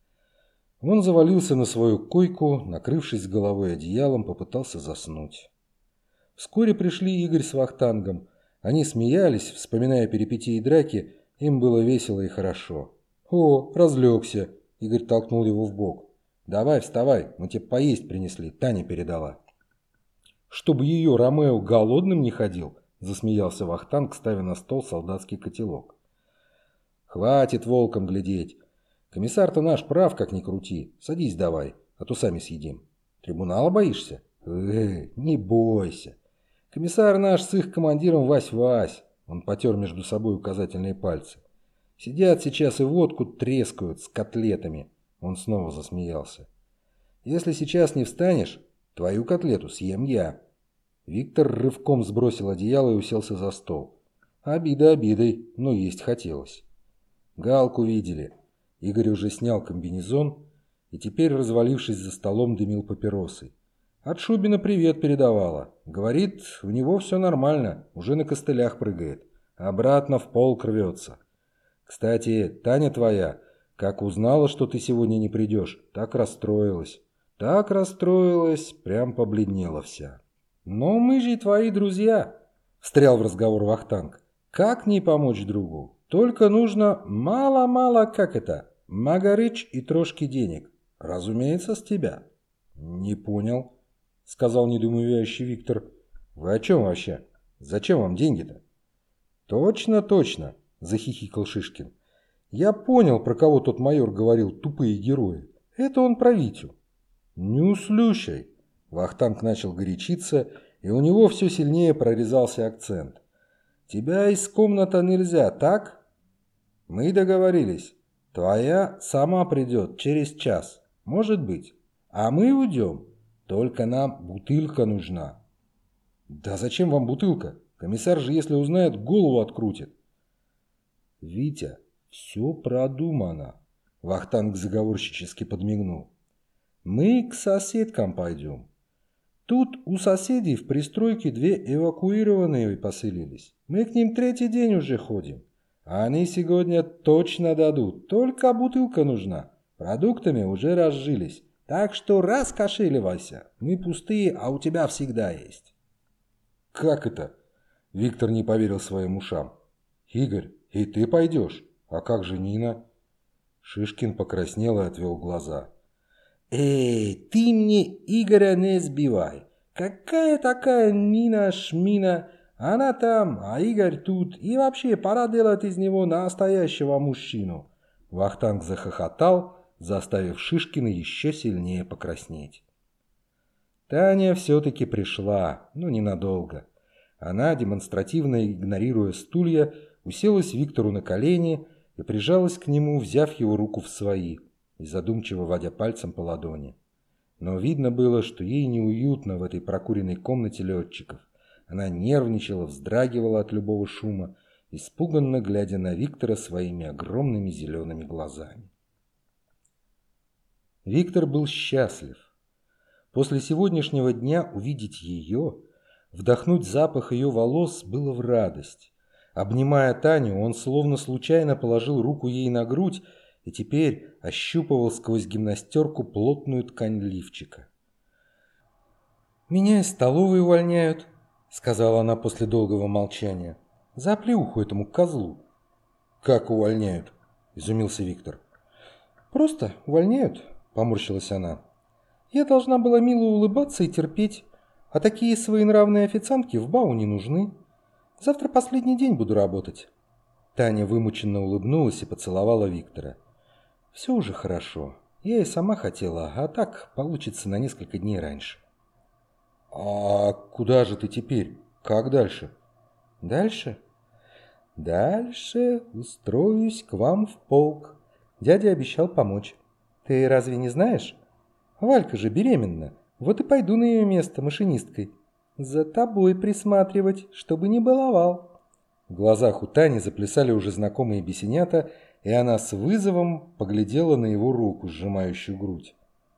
Speaker 1: Он завалился на свою койку, накрывшись головой одеялом, попытался заснуть. Вскоре пришли Игорь с Вахтангом. Они смеялись, вспоминая перипетии драки. Им было весело и хорошо. «О, разлегся!» – Игорь толкнул его в бок. «Давай, вставай, мы тебе поесть принесли, Таня передала». «Чтобы ее Ромео голодным не ходил?» – засмеялся Вахтанг, ставя на стол солдатский котелок. «Хватит волком глядеть. Комиссар-то наш прав, как ни крути. Садись давай, а то сами съедим. Трибунала боишься? Э, не бойся. Комиссар наш с их командиром Вась-Вась». Он потер между собой указательные пальцы. «Сидят сейчас и водку трескают с котлетами». Он снова засмеялся. «Если сейчас не встанешь, твою котлету съем я». Виктор рывком сбросил одеяло и уселся за стол. Обида обидой, но есть хотелось. Галку видели. Игорь уже снял комбинезон и теперь, развалившись за столом, дымил папиросой. От Шубина привет передавала. Говорит, у него все нормально, уже на костылях прыгает. Обратно в полк рвется. Кстати, Таня твоя, как узнала, что ты сегодня не придешь, так расстроилась. Так расстроилась, прям побледнела вся. Но мы же и твои друзья, встрял в разговор Вахтанг. Как не помочь другу? Только нужно мало-мало, как это, магарыч и трошки денег. Разумеется, с тебя. Не понял. — сказал недоумевающий Виктор. «Вы о чем вообще? Зачем вам деньги-то?» «Точно, точно!» — захихикал Шишкин. «Я понял, про кого тот майор говорил, тупые герои. Это он про Витю». «Не услющай!» Вахтанг начал горячиться, и у него все сильнее прорезался акцент. «Тебя из комнаты нельзя, так?» «Мы договорились. Твоя сама придет через час, может быть. А мы уйдем. Только нам бутылка нужна». «Да зачем вам бутылка? Комиссар же, если узнает, голову открутит». «Витя, все продумано», — Вахтанг заговорщически подмигнул. «Мы к соседкам пойдем. Тут у соседей в пристройке две эвакуированные поселились. Мы к ним третий день уже ходим. Они сегодня точно дадут, только бутылка нужна. Продуктами уже разжились. Так что раскошеливайся. Мы пустые, а у тебя всегда есть». «Как это?» Виктор не поверил своим ушам. «Игорь, и ты пойдешь? А как же Нина?» Шишкин покраснел и отвел глаза. «Эй, ты мне Игоря не сбивай. Какая такая Нина Шмина? Она там, а Игорь тут. И вообще, пора делать из него настоящего мужчину». Вахтанг захохотал, заставив Шишкина еще сильнее покраснеть. Таня все-таки пришла, но ненадолго. Она, демонстративно игнорируя стулья, уселась Виктору на колени и прижалась к нему, взяв его руку в свои и задумчиво водя пальцем по ладони. Но видно было, что ей неуютно в этой прокуренной комнате летчиков. Она нервничала, вздрагивала от любого шума, испуганно глядя на Виктора своими огромными зелеными глазами. Виктор был счастлив. После сегодняшнего дня увидеть ее, вдохнуть запах ее волос было в радость. Обнимая Таню, он словно случайно положил руку ей на грудь и теперь ощупывал сквозь гимнастерку плотную ткань лифчика. «Меня из столовой увольняют», — сказала она после долгого молчания. «За оплеуху этому козлу». «Как увольняют?» — изумился Виктор. «Просто увольняют», — поморщилась она. «Я должна была мило улыбаться и терпеть, а такие своенравные официантки в БАУ не нужны. Завтра последний день буду работать». Таня вымученно улыбнулась и поцеловала Виктора. «Все уже хорошо. Я и сама хотела, а так получится на несколько дней раньше». «А куда же ты теперь? Как дальше?» «Дальше? Дальше устроюсь к вам в полк. Дядя обещал помочь. Ты разве не знаешь? Валька же беременна. Вот и пойду на ее место машинисткой. За тобой присматривать, чтобы не баловал». В глазах у Тани заплясали уже знакомые бесенята, и она с вызовом поглядела на его руку, сжимающую грудь.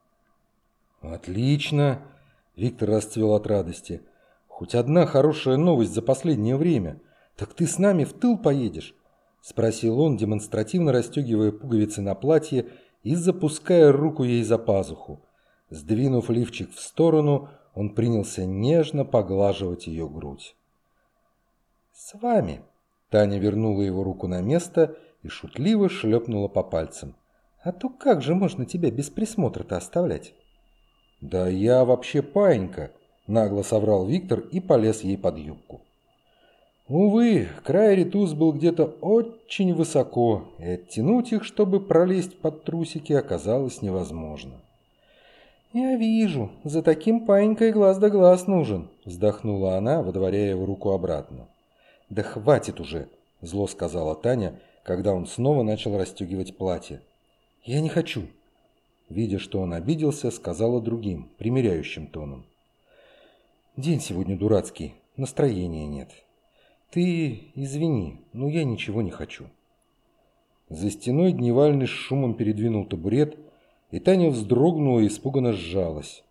Speaker 1: «Отлично!» — Виктор расцвел от радости. «Хоть одна хорошая новость за последнее время. Так ты с нами в тыл поедешь?» — спросил он, демонстративно расстегивая пуговицы на платье и запуская руку ей за пазуху. Сдвинув лифчик в сторону, он принялся нежно поглаживать ее грудь. «С вами!» — Таня вернула его руку на место и шутливо шлепнула по пальцам. «А то как же можно тебя без присмотра-то оставлять?» «Да я вообще паинька!» — нагло соврал Виктор и полез ей под юбку. Увы, край ритус был где-то очень высоко, и оттянуть их, чтобы пролезть под трусики, оказалось невозможно. «Я вижу, за таким паинькой глаз да глаз нужен», — вздохнула она, выдворяя его руку обратно. «Да хватит уже», — зло сказала Таня, когда он снова начал расстегивать платье. «Я не хочу». Видя, что он обиделся, сказала другим, примиряющим тоном. «День сегодня дурацкий, настроения нет. Ты извини, но я ничего не хочу». За стеной Дневальный с шумом передвинул табурет, и Таня вздрогнула и испуганно сжалась.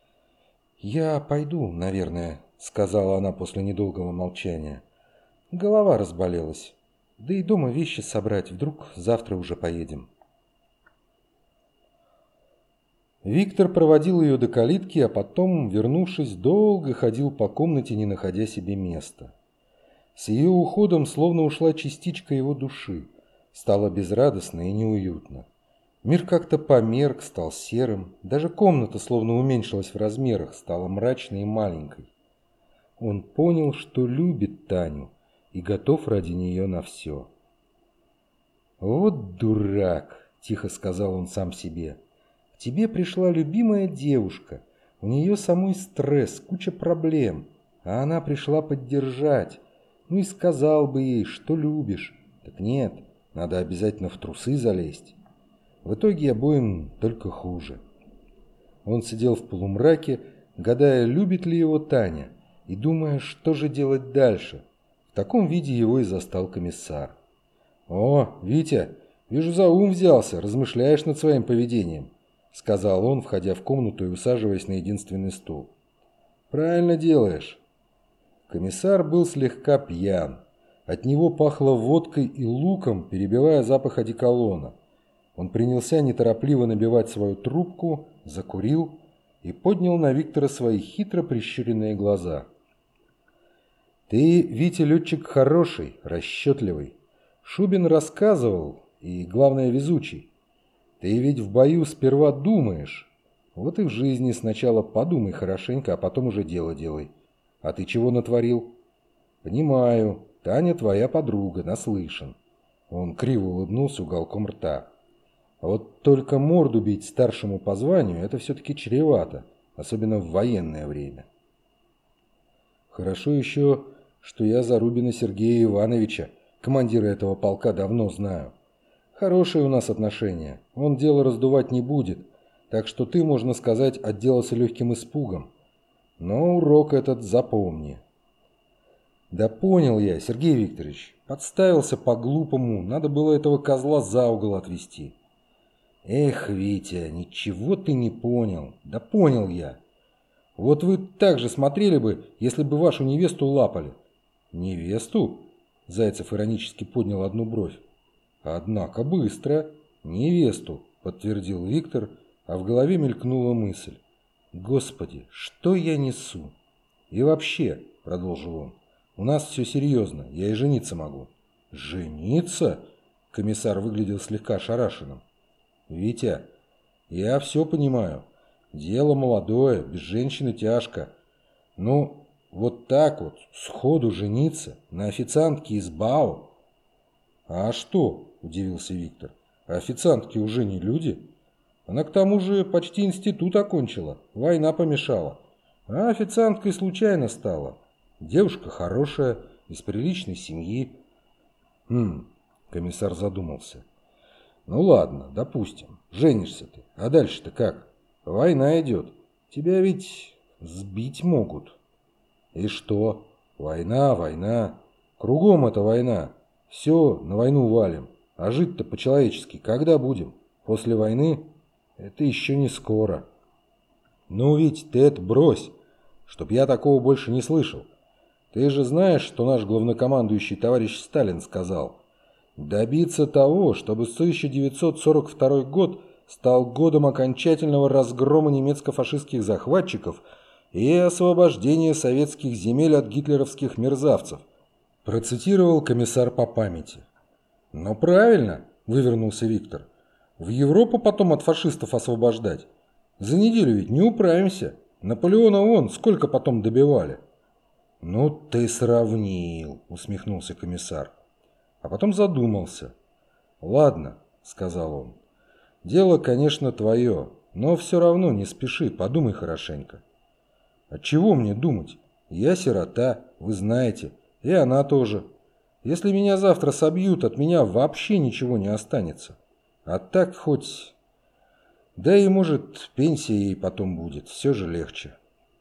Speaker 1: «Я пойду, наверное», — сказала она после недолгого молчания. «Голова разболелась. Да и дома вещи собрать, вдруг завтра уже поедем». Виктор проводил ее до калитки, а потом, вернувшись, долго ходил по комнате, не находя себе места. С ее уходом словно ушла частичка его души, стало безрадостно и неуютно. Мир как-то померк, стал серым, даже комната словно уменьшилась в размерах, стала мрачной и маленькой. Он понял, что любит Таню и готов ради нее на все. «Вот дурак!» – тихо сказал он сам себе. «К тебе пришла любимая девушка, у нее самой стресс, куча проблем, а она пришла поддержать. Ну и сказал бы ей, что любишь. Так нет, надо обязательно в трусы залезть. В итоге обоим только хуже». Он сидел в полумраке, гадая, любит ли его Таня, и думая, что же делать дальше. В таком виде его и застал комиссар. «О, Витя, вижу, за ум взялся, размышляешь над своим поведением», — сказал он, входя в комнату и усаживаясь на единственный стул. «Правильно делаешь». Комиссар был слегка пьян. От него пахло водкой и луком, перебивая запах одеколона. Он принялся неторопливо набивать свою трубку, закурил и поднял на Виктора свои хитро прищуренные глаза. «Ты, Витя, летчик хороший, расчетливый. Шубин рассказывал, и, главное, везучий. Ты ведь в бою сперва думаешь. Вот и в жизни сначала подумай хорошенько, а потом уже дело делай. А ты чего натворил?» «Понимаю, Таня твоя подруга, наслышан». Он криво улыбнулся уголком рта. «А вот только морду бить старшему по званию – это все-таки чревато, особенно в военное время». «Хорошо еще, что я Зарубина Сергея Ивановича, Командира этого полка давно знаю. Хорошие у нас отношения. Он дело раздувать не будет, так что ты, можно сказать, отделался легким испугом. Но урок этот запомни. Да понял я, Сергей Викторович. Подставился по-глупому. Надо было этого козла за угол отвести. Эх, Витя, ничего ты не понял. Да понял я. Вот вы так же смотрели бы, если бы вашу невесту лапали. Невесту? Зайцев иронически поднял одну бровь. Однако быстро. Невесту, подтвердил Виктор, а в голове мелькнула мысль. Господи, что я несу? И вообще, продолжил он, у нас все серьезно, я и жениться могу. Жениться? Комиссар выглядел слегка ошарашенным. Витя, я все понимаю. Дело молодое, без женщины тяжко. Ну, вот так вот, сходу жениться на официантке из БАО. А что? Удивился Виктор. А официантки уже не люди? Она к тому же почти институт окончила. Война помешала. А официанткой случайно стала. Девушка хорошая, из приличной семьи. Хм, комиссар задумался. Ну ладно, допустим, женишься ты. А дальше-то как? Война идет. Тебя ведь сбить могут. И что? Война, война. Кругом это война. Все, на войну валим. А жить-то по-человечески когда будем? После войны? Это еще не скоро. Ну ведь ты это брось, чтоб я такого больше не слышал. Ты же знаешь, что наш главнокомандующий товарищ Сталин сказал. Добиться того, чтобы тысяча девятьсот сорок второй год стал годом окончательного разгрома немецко-фашистских захватчиков и освобождения советских земель от гитлеровских мерзавцев. Процитировал комиссар по памяти. «Но правильно», – вывернулся Виктор. «В Европу потом от фашистов освобождать. За неделю ведь не управимся. Наполеона вон сколько потом добивали». «Ну ты сравнил», – усмехнулся комиссар. А потом задумался. «Ладно», – сказал он. «Дело, конечно, твое, но все равно не спеши, подумай хорошенько». «А чего мне думать? Я сирота, вы знаете, и она тоже. Если меня завтра собьют, от меня вообще ничего не останется. А так хоть... Да и, может, пенсия ей потом будет, все же легче».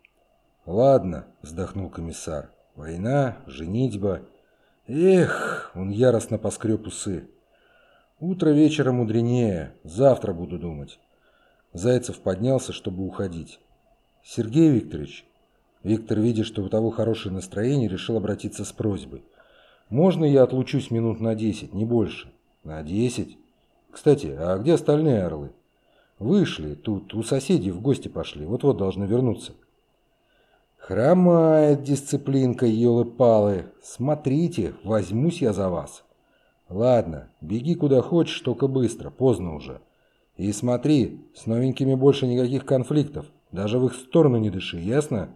Speaker 1: «Ладно», – вздохнул комиссар. «Война, женитьба. Эх», – он яростно поскреб усы. «Утро вечера мудренее. Завтра буду думать». Зайцев поднялся, чтобы уходить. «Сергей Викторович». Виктор, видя, что у того хорошее настроение, решил обратиться с просьбой. «Можно я отлучусь минут на десять, не больше?» «На десять? Кстати, а где остальные орлы?» «Вышли, тут у соседей в гости пошли, вот-вот должны вернуться». «Хромает дисциплинка, елы-палы. Смотрите, возьмусь я за вас». «Ладно, беги куда хочешь, только быстро, поздно уже. И смотри, с новенькими больше никаких конфликтов, даже в их сторону не дыши, ясно?»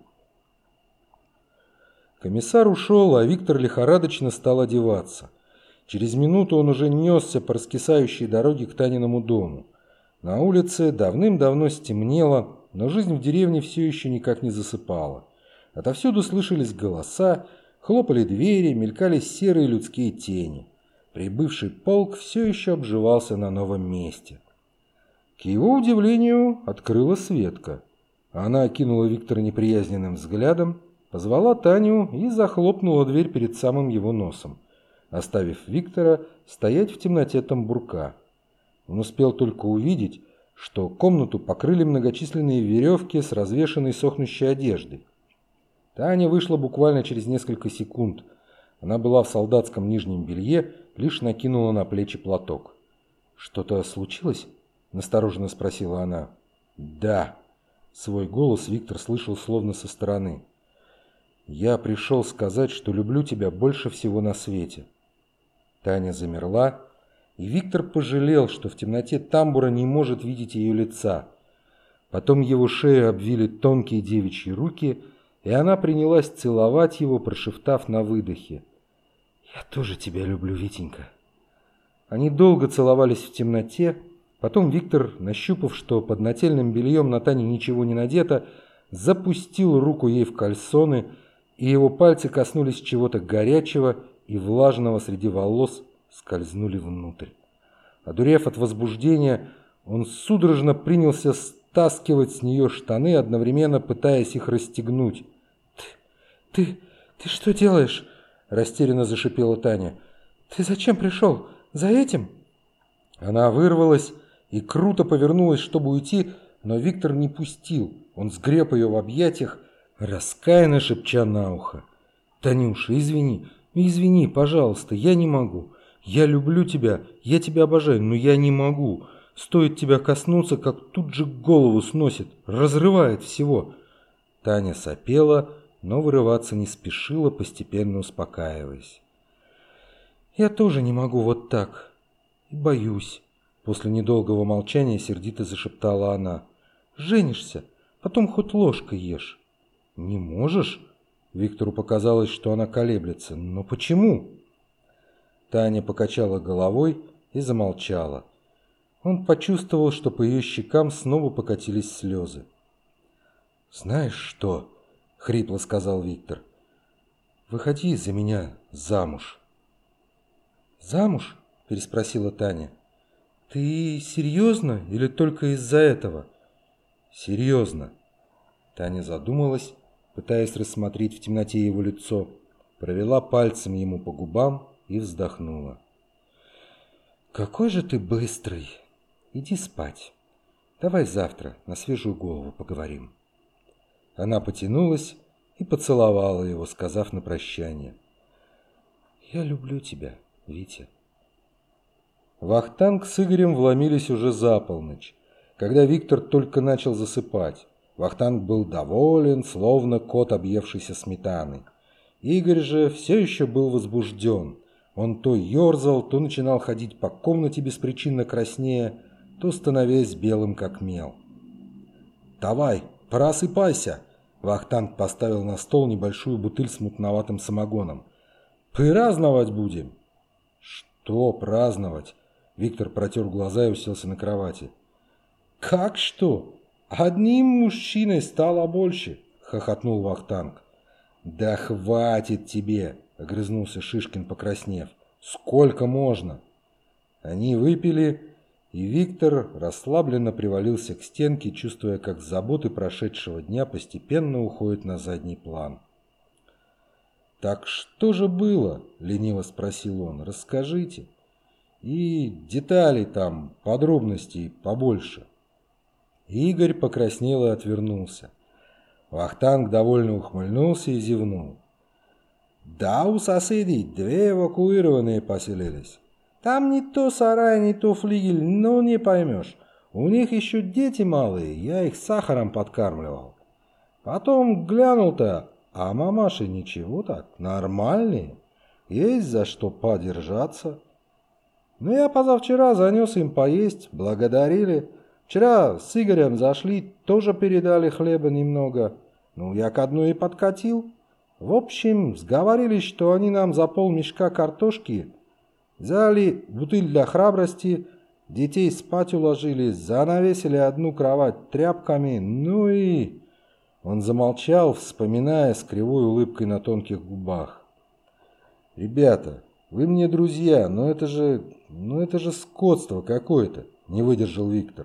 Speaker 1: Комиссар ушел, а Виктор лихорадочно стал одеваться. Через минуту он уже несся по раскисающей дороге к Таниному дому. На улице давным-давно стемнело, но жизнь в деревне все еще никак не засыпала. Отовсюду слышались голоса, хлопали двери, мелькали серые людские тени. Прибывший полк все еще обживался на новом месте. К его удивлению, открыла Светка. Она окинула Виктора неприязненным взглядом, позвала Таню и захлопнула дверь перед самым его носом, оставив Виктора стоять в темноте тамбурка. Он успел только увидеть, что комнату покрыли многочисленные веревки с развешанной сохнущей одеждой. Таня вышла буквально через несколько секунд. Она была в солдатском нижнем белье, лишь накинула на плечи платок. «Что-то случилось?» – настороженно спросила она. «Да». Свой голос Виктор слышал словно со стороны. «Я пришел сказать, что люблю тебя больше всего на свете». Таня замерла, и Виктор пожалел, что в темноте тамбура не может видеть ее лица. Потом его шею обвили тонкие девичьи руки, и она принялась целовать его, прошептав на выдохе: «Я тоже тебя люблю, Витенька». Они долго целовались в темноте. Потом Виктор, нащупав, что под нательным бельем на Тане ничего не надето, запустил руку ей в кальсоны, и его пальцы коснулись чего-то горячего и влажного среди волос скользнули внутрь. Одурев от возбуждения, он судорожно принялся стаскивать с нее штаны, одновременно пытаясь их расстегнуть. «Ты, ты, ты что делаешь?» – растерянно зашипела Таня. «Ты зачем пришел? За этим?» Она вырвалась и круто повернулась, чтобы уйти, но Виктор не пустил. Он сгреб ее в объятиях, раскаянно шепча на ухо. «Танюша, извини, извини, пожалуйста, я не могу. Я люблю тебя, я тебя обожаю, но я не могу. Стоит тебя коснуться, как тут же голову сносит, разрывает всего». Таня сопела, но вырываться не спешила, постепенно успокаиваясь. «Я тоже не могу вот так. И боюсь». После недолгого молчания сердито зашептала она. «Женишься, потом хоть ложкой ешь». «Не можешь?» Виктору показалось, что она колеблется. «Но почему?» Таня покачала головой и замолчала. Он почувствовал, что по ее щекам снова покатились слезы. «Знаешь что?» — хрипло сказал Виктор. «Выходи за меня замуж». «Замуж?» — переспросила Таня. «Ты серьезно или только из-за этого?» «Серьезно». Таня задумалась, пытаясь рассмотреть в темноте его лицо, провела пальцем ему по губам и вздохнула. «Какой же ты быстрый! Иди спать. Давай завтра на свежую голову поговорим». Она потянулась и поцеловала его, сказав на прощание: «Я люблю тебя, Витя». Вахтанг с Игорем вломились уже за полночь, когда Виктор только начал засыпать. Вахтанг был доволен, словно кот, объевшийся сметаной. Игорь же все еще был возбужден. Он то ерзал, то начинал ходить по комнате беспричинно краснея, то становясь белым как мел. «Давай, просыпайся!» Вахтанг поставил на стол небольшую бутыль с мутноватым самогоном. «Праздновать будем!» «Что праздновать?» Виктор протер глаза и уселся на кровати. «Как что? Одним мужчиной стало больше!» — хохотнул Вахтанг. «Да хватит тебе!» — огрызнулся Шишкин, покраснев. «Сколько можно?» Они выпили, и Виктор расслабленно привалился к стенке, чувствуя, как заботы прошедшего дня постепенно уходят на задний план. «Так что же было?» — лениво спросил он. «Расскажите. И деталей там, подробностей побольше». Игорь покраснел и отвернулся. Вахтанг довольно ухмыльнулся и зевнул. «Да, у соседей две эвакуированные поселились. Там не то сарай, не то флигель, но не поймешь. У них еще дети малые, я их сахаром подкармливал. Потом глянул-то, а мамаши ничего так, нормальные. Есть за что подержаться. Ну, я позавчера занес им поесть, благодарили. Вчера с Игорем зашли, тоже передали хлеба немного. Ну, я к одной и подкатил. В общем, сговорились, что они нам за полмешка картошки взяли, бутыль для храбрости, детей спать уложили, занавесили одну кровать тряпками, ну и... Он замолчал, вспоминая с кривой улыбкой на тонких губах. «Ребята, вы мне друзья, но это же... ну это же скотство какое-то», — не выдержал Виктор.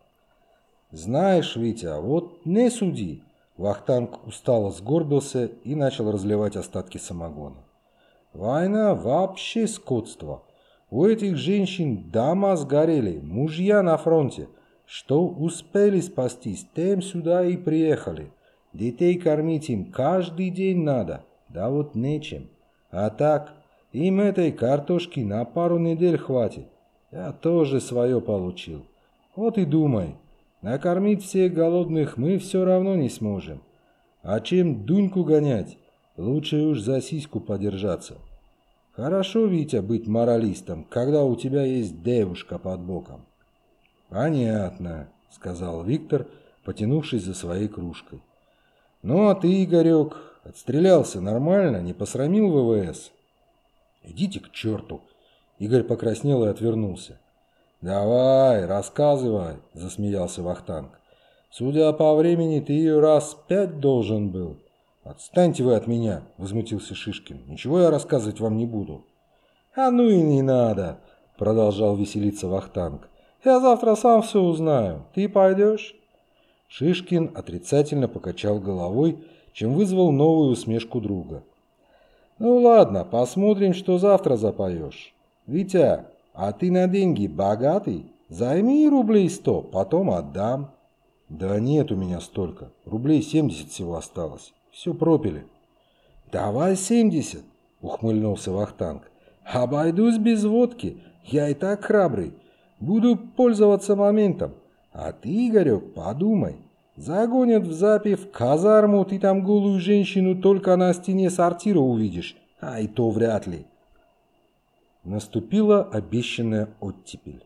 Speaker 1: «Знаешь, Витя, вот не суди». Вахтанг устало сгорбился и начал разливать остатки самогона. «Война вообще скотство. У этих женщин дома сгорели, мужья на фронте. Что успели спастись, тем сюда и приехали. Детей кормить им каждый день надо, да вот нечем. А так, им этой картошки на пару недель хватит. Я тоже свое получил. Вот и думай, накормить всех голодных мы все равно не сможем. А чем Дуньку гонять, лучше уж за сиську подержаться. Хорошо, Витя, быть моралистом, когда у тебя есть девушка под боком». «Понятно», — сказал Виктор, потянувшись за своей кружкой. «Ну а ты, Игорек, отстрелялся нормально, не посрамил ВВС?» «Идите к черту!» Игорь покраснел и отвернулся. «Давай, рассказывай», — засмеялся Вахтанг. «Судя по времени, ты ее раз пять должен был. «Отстаньте вы от меня!» – возмутился Шишкин. «Ничего я рассказывать вам не буду». «А ну и не надо!» – продолжал веселиться Вахтанг. «Я завтра сам все узнаю. Ты пойдешь?» Шишкин отрицательно покачал головой, чем вызвал новую усмешку друга. «Ну ладно, посмотрим, что завтра запоешь. Витя, а ты на деньги богатый? Займи рублей сто, потом отдам». «Да нет у меня столько. Рублей семьдесят всего осталось. Все пропили». «Давай семьдесят», — ухмыльнулся Вахтанг. «Обойдусь без водки. Я и так храбрый. Буду пользоваться моментом. А ты, Игорек, подумай. Загонят в Запи в казарму, ты там голую женщину только на стене сортира увидишь. А и то вряд ли». Наступила обещанная оттепель.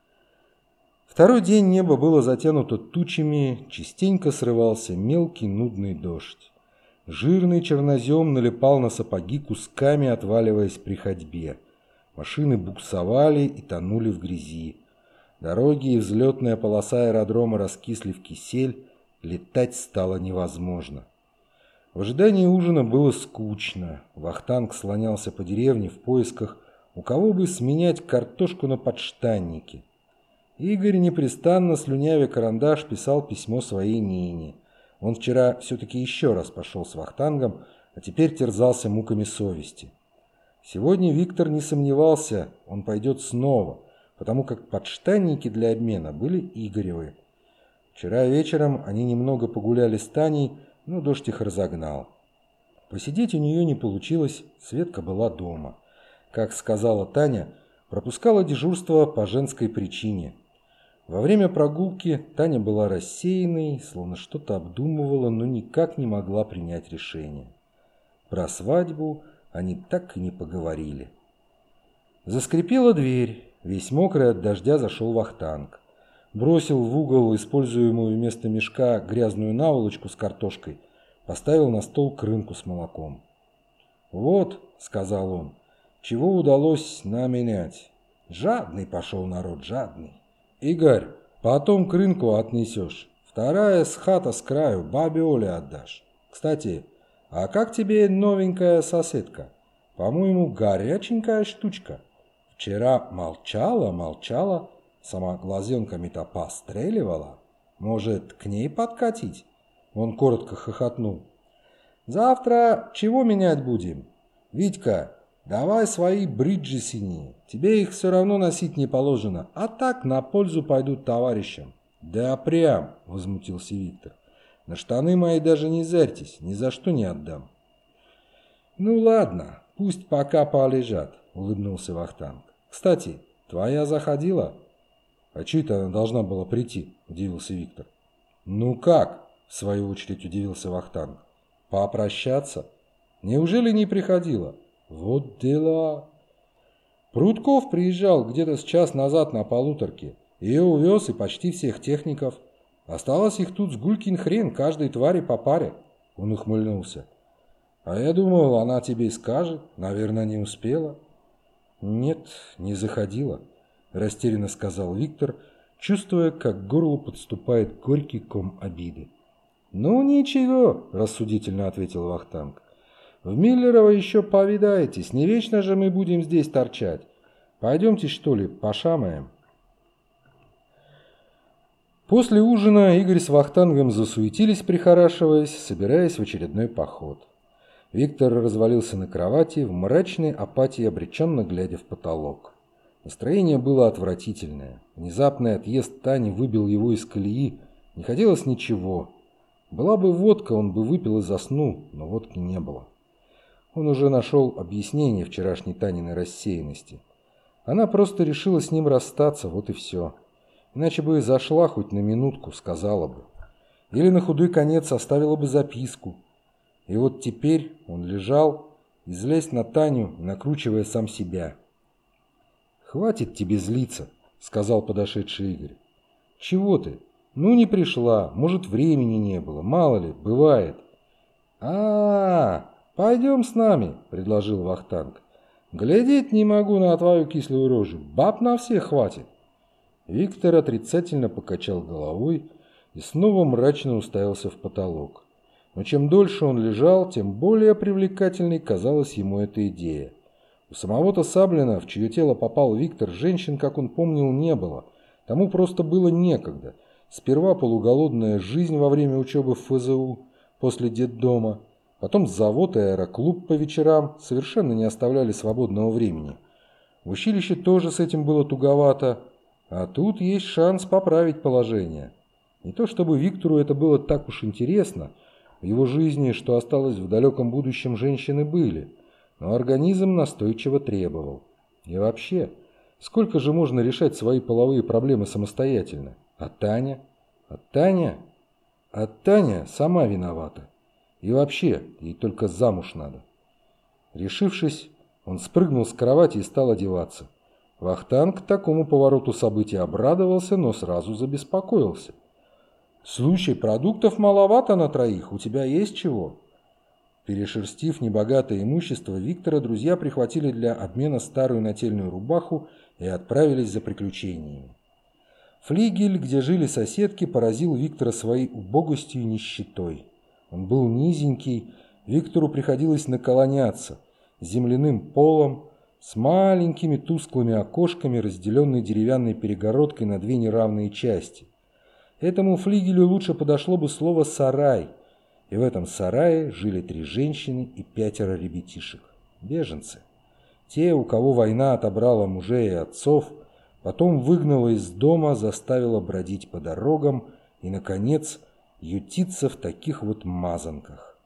Speaker 1: Второй день небо было затянуто тучами, частенько срывался мелкий нудный дождь. Жирный чернозем налипал на сапоги кусками, отваливаясь при ходьбе. Машины буксовали и тонули в грязи. Дороги и взлетная полоса аэродрома раскисли в кисель, летать стало невозможно. В ожидании ужина было скучно. Вахтанг слонялся по деревне в поисках, у кого бы сменять картошку на подштанники. Игорь, непрестанно слюнявя карандаш, писал письмо своей Нине. Он вчера все-таки еще раз пошел с Вахтангом, а теперь терзался муками совести. Сегодня Виктор не сомневался, он пойдет снова, потому как подштанники для обмена были Игоревы. Вчера вечером они немного погуляли с Таней, но дождь их разогнал. Посидеть у нее не получилось, Светка была дома. Как сказала Таня, пропускала дежурство по женской причине. Во время прогулки Таня была рассеянной, словно что-то обдумывала, но никак не могла принять решение. Про свадьбу они так и не поговорили. Заскрипела дверь. Весь мокрый от дождя зашел Вахтанг. Бросил в угол используемую вместо мешка грязную наволочку с картошкой, поставил на стол крынку с молоком. «Вот», — сказал он, — «чего удалось наменять. Жадный пошел народ, жадный. Игорь, потом крынку отнесешь. Вторая с хата с краю, бабе Оле отдашь. Кстати, а как тебе новенькая соседка? По-моему, горяченькая штучка. Вчера молчала, молчала, сама глазенками-то постреливала. Может, к ней подкатить?» Он коротко хохотнул. «Завтра чего менять будем? Витька, давай свои бриджи синие. Тебе их все равно носить не положено, а так на пользу пойдут товарищам». «Да прям», — возмутился Виктор. «На штаны мои даже не зарьтесь, ни за что не отдам». «Ну ладно, пусть пока полежат», — улыбнулся Вахтанг. «Кстати, твоя заходила?» «А чьи-то она должна была прийти?» – удивился Виктор. «Ну как?» – в свою очередь удивился Вахтанг. «Попрощаться? Неужели не приходила?» «Вот дела!» Прудков приезжал где-то с час назад на полуторке. Ее увез и почти всех техников. Осталось их тут с гулькин хрен, каждой твари по паре. Он ухмыльнулся. «А я думал, она тебе скажет. Наверное, не успела». «Нет, не заходила», – растерянно сказал Виктор, чувствуя, как к горлу подступает горький ком обиды. «Ну ничего», – рассудительно ответил Вахтанг. «В Миллерово еще повидаетесь, не вечно же мы будем здесь торчать. Пойдемте, что ли, пошамаем». После ужина Игорь с Вахтангом засуетились, прихорашиваясь, собираясь в очередной поход. Виктор развалился на кровати, в мрачной апатии обреченно глядя в потолок. Настроение было отвратительное. Внезапный отъезд Тани выбил его из колеи. Не хотелось ничего. Была бы водка, он бы выпил и заснул, но водки не было. Он уже нашел объяснение вчерашней Таниной рассеянности. Она просто решила с ним расстаться, вот и все. Иначе бы зашла хоть на минутку, сказала бы. Или на худой конец оставила бы записку. И вот теперь он лежал, и злясь на Таню, накручивая сам себя. «Хватит тебе злиться», — сказал подошедший Игорь. «Чего ты? Ну не пришла, может времени не было, мало ли, бывает». «А-а-а, пойдем с нами», — предложил Вахтанг. «Глядеть не могу на твою кислую рожу, баб на всех хватит». Виктор отрицательно покачал головой и снова мрачно уставился в потолок. Но чем дольше он лежал, тем более привлекательной казалась ему эта идея. У самого-то Саблина, в чье тело попал Виктор, женщин, как он помнил, не было. Тому просто было некогда. Сперва полуголодная жизнь во время учебы в эф зэ у, после детдома, потом завод и аэроклуб по вечерам совершенно не оставляли свободного времени. В училище тоже с этим было туговато, а тут есть шанс поправить положение. Не то чтобы Виктору это было так уж интересно, в его жизни, что осталось в далеком будущем, женщины были, но организм настойчиво требовал. И вообще, сколько же можно решать свои половые проблемы самостоятельно? А Таня? А Таня? А Таня сама виновата. И вообще, ей только замуж надо. Решившись, он спрыгнул с кровати и стал одеваться. Вахтанг такому повороту событий обрадовался, но сразу забеспокоился. «Слушай, продуктов маловато на троих, у тебя есть чего?» Перешерстив небогатое имущество Виктора, друзья прихватили для обмена старую нательную рубаху и отправились за приключениями. Флигель, где жили соседки, поразил Виктора своей убогостью и нищетой. Он был низенький, Виктору приходилось наклоняться, с земляным полом, с маленькими тусклыми окошками, разделенной деревянной перегородкой на две неравные части. Этому флигелю лучше подошло бы слово «сарай», и в этом сарае жили три женщины и пятеро ребятишек, беженцы. Те, у кого война отобрала мужей и отцов, потом выгнала из дома, заставила бродить по дорогам и, наконец, ютиться в таких вот мазанках.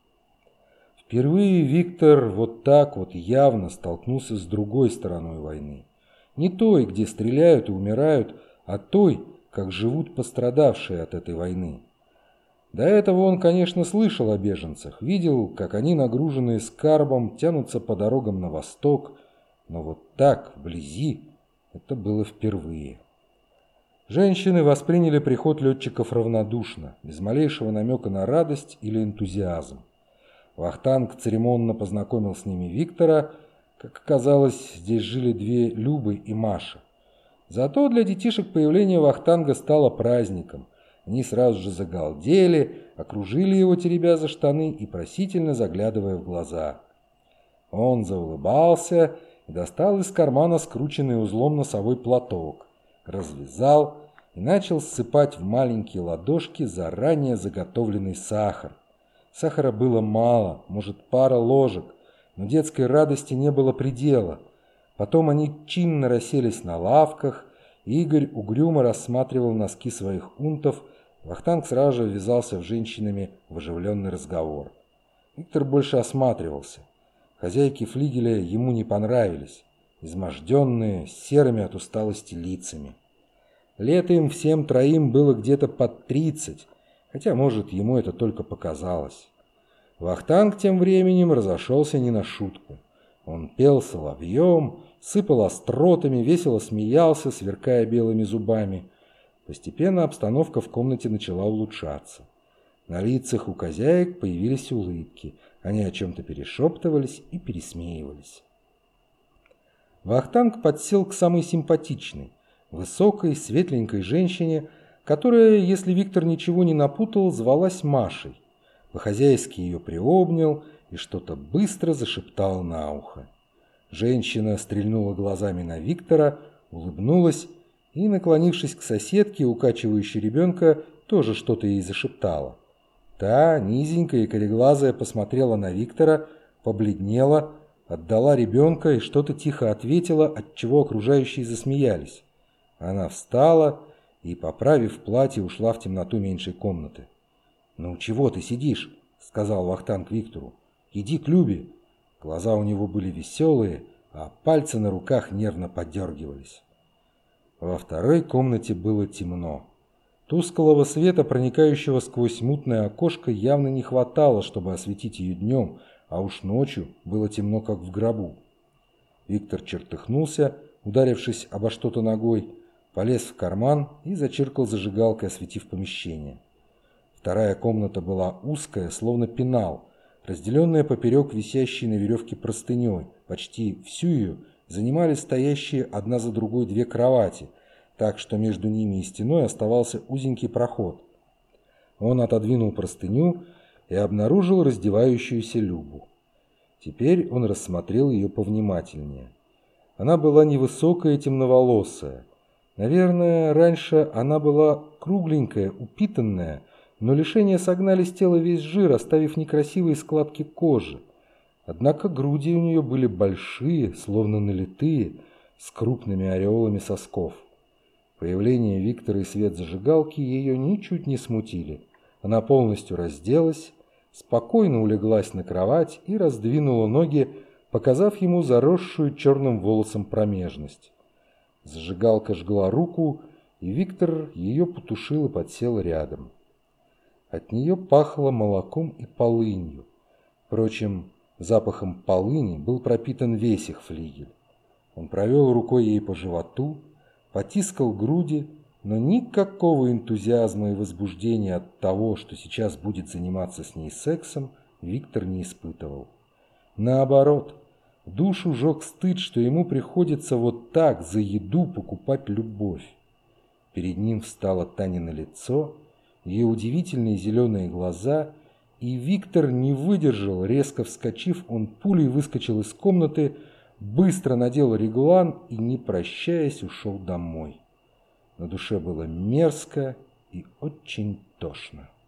Speaker 1: Впервые Виктор вот так вот явно столкнулся с другой стороной войны. Не той, где стреляют и умирают, а той, как живут пострадавшие от этой войны. До этого он, конечно, слышал о беженцах, видел, как они, нагруженные скарбом, тянутся по дорогам на восток, но вот так, вблизи, это было впервые. Женщины восприняли приход летчиков равнодушно, без малейшего намека на радость или энтузиазм. Вахтанг церемонно познакомил с ними Виктора. Как оказалось, здесь жили две Любы и Маша. Зато для детишек появление Вахтанга стало праздником. Они сразу же загалдели, окружили его, теребя за штаны и просительно заглядывая в глаза. Он заулыбался и достал из кармана скрученный узлом носовой платок, развязал и начал ссыпать в маленькие ладошки заранее заготовленный сахар. Сахара было мало, может, пара ложек, но детской радости не было предела. Потом они чинно расселись на лавках, и Игорь угрюмо рассматривал носки своих унтов. Вахтанг сразу же ввязался в женщинами в оживленный разговор. Виктор больше осматривался. Хозяйки флигеля ему не понравились, изможденные, с серыми от усталости лицами. Лет им всем троим было где-то под тридцать, хотя, может, ему это только показалось. Вахтанг тем временем разошелся не на шутку. Он пел соловьем, сыпал остротами, весело смеялся, сверкая белыми зубами. Постепенно обстановка в комнате начала улучшаться. На лицах у хозяек появились улыбки. Они о чем-то перешептывались и пересмеивались. Вахтанг подсел к самой симпатичной, высокой, светленькой женщине, которая, если Виктор ничего не напутал, звалась Машей. По-хозяйски ее приобнял и что-то быстро зашептал на ухо. Женщина стрельнула глазами на Виктора, улыбнулась и, наклонившись к соседке, укачивающей ребенка, тоже что-то ей зашептала. Та, низенькая и кореглазая, посмотрела на Виктора, побледнела, отдала ребенка и что-то тихо ответила, отчего окружающие засмеялись. Она встала и, поправив платье, ушла в темноту меньшей комнаты. «Ну чего ты сидишь?» — сказал Вахтанг Виктору. «Иди к Любе». Глаза у него были веселые, а пальцы на руках нервно подергивались. Во второй комнате было темно. Тусклого света, проникающего сквозь мутное окошко, явно не хватало, чтобы осветить ее днем, а уж ночью было темно, как в гробу. Виктор чертыхнулся, ударившись обо что-то ногой, полез в карман и зачиркал зажигалкой, осветив помещение. Вторая комната была узкая, словно пенал, разделенная поперек висящей на веревке простыней. Почти всю ее занимали стоящие одна за другой две кровати, так что между ними и стеной оставался узенький проход. Он отодвинул простыню и обнаружил раздевающуюся Любу. Теперь он рассмотрел ее повнимательнее. Она была невысокая и темноволосая. Наверное, раньше она была кругленькая, упитанная, но лишения согнали с тела весь жир, оставив некрасивые складки кожи. Однако груди у нее были большие, словно налитые, с крупными ореолами сосков. Появление Виктора и свет зажигалки ее ничуть не смутили. Она полностью разделась, спокойно улеглась на кровать и раздвинула ноги, показав ему заросшую черным волосом промежность. Зажигалка жгла руку, и Виктор ее потушил и подсел рядом. От нее пахло молоком и полынью. Впрочем, запахом полыни был пропитан весь их флигель. Он провел рукой ей по животу, потискал груди, но никакого энтузиазма и возбуждения от того, что сейчас будет заниматься с ней сексом, Виктор не испытывал. Наоборот, душу жег стыд, что ему приходится вот так за еду покупать любовь. Перед ним встало Танино лицо, ее удивительные зеленые глаза, и Виктор не выдержал, резко вскочив, он пулей выскочил из комнаты, быстро надел реглан и, не прощаясь, ушел домой. На душе было мерзко и очень тошно.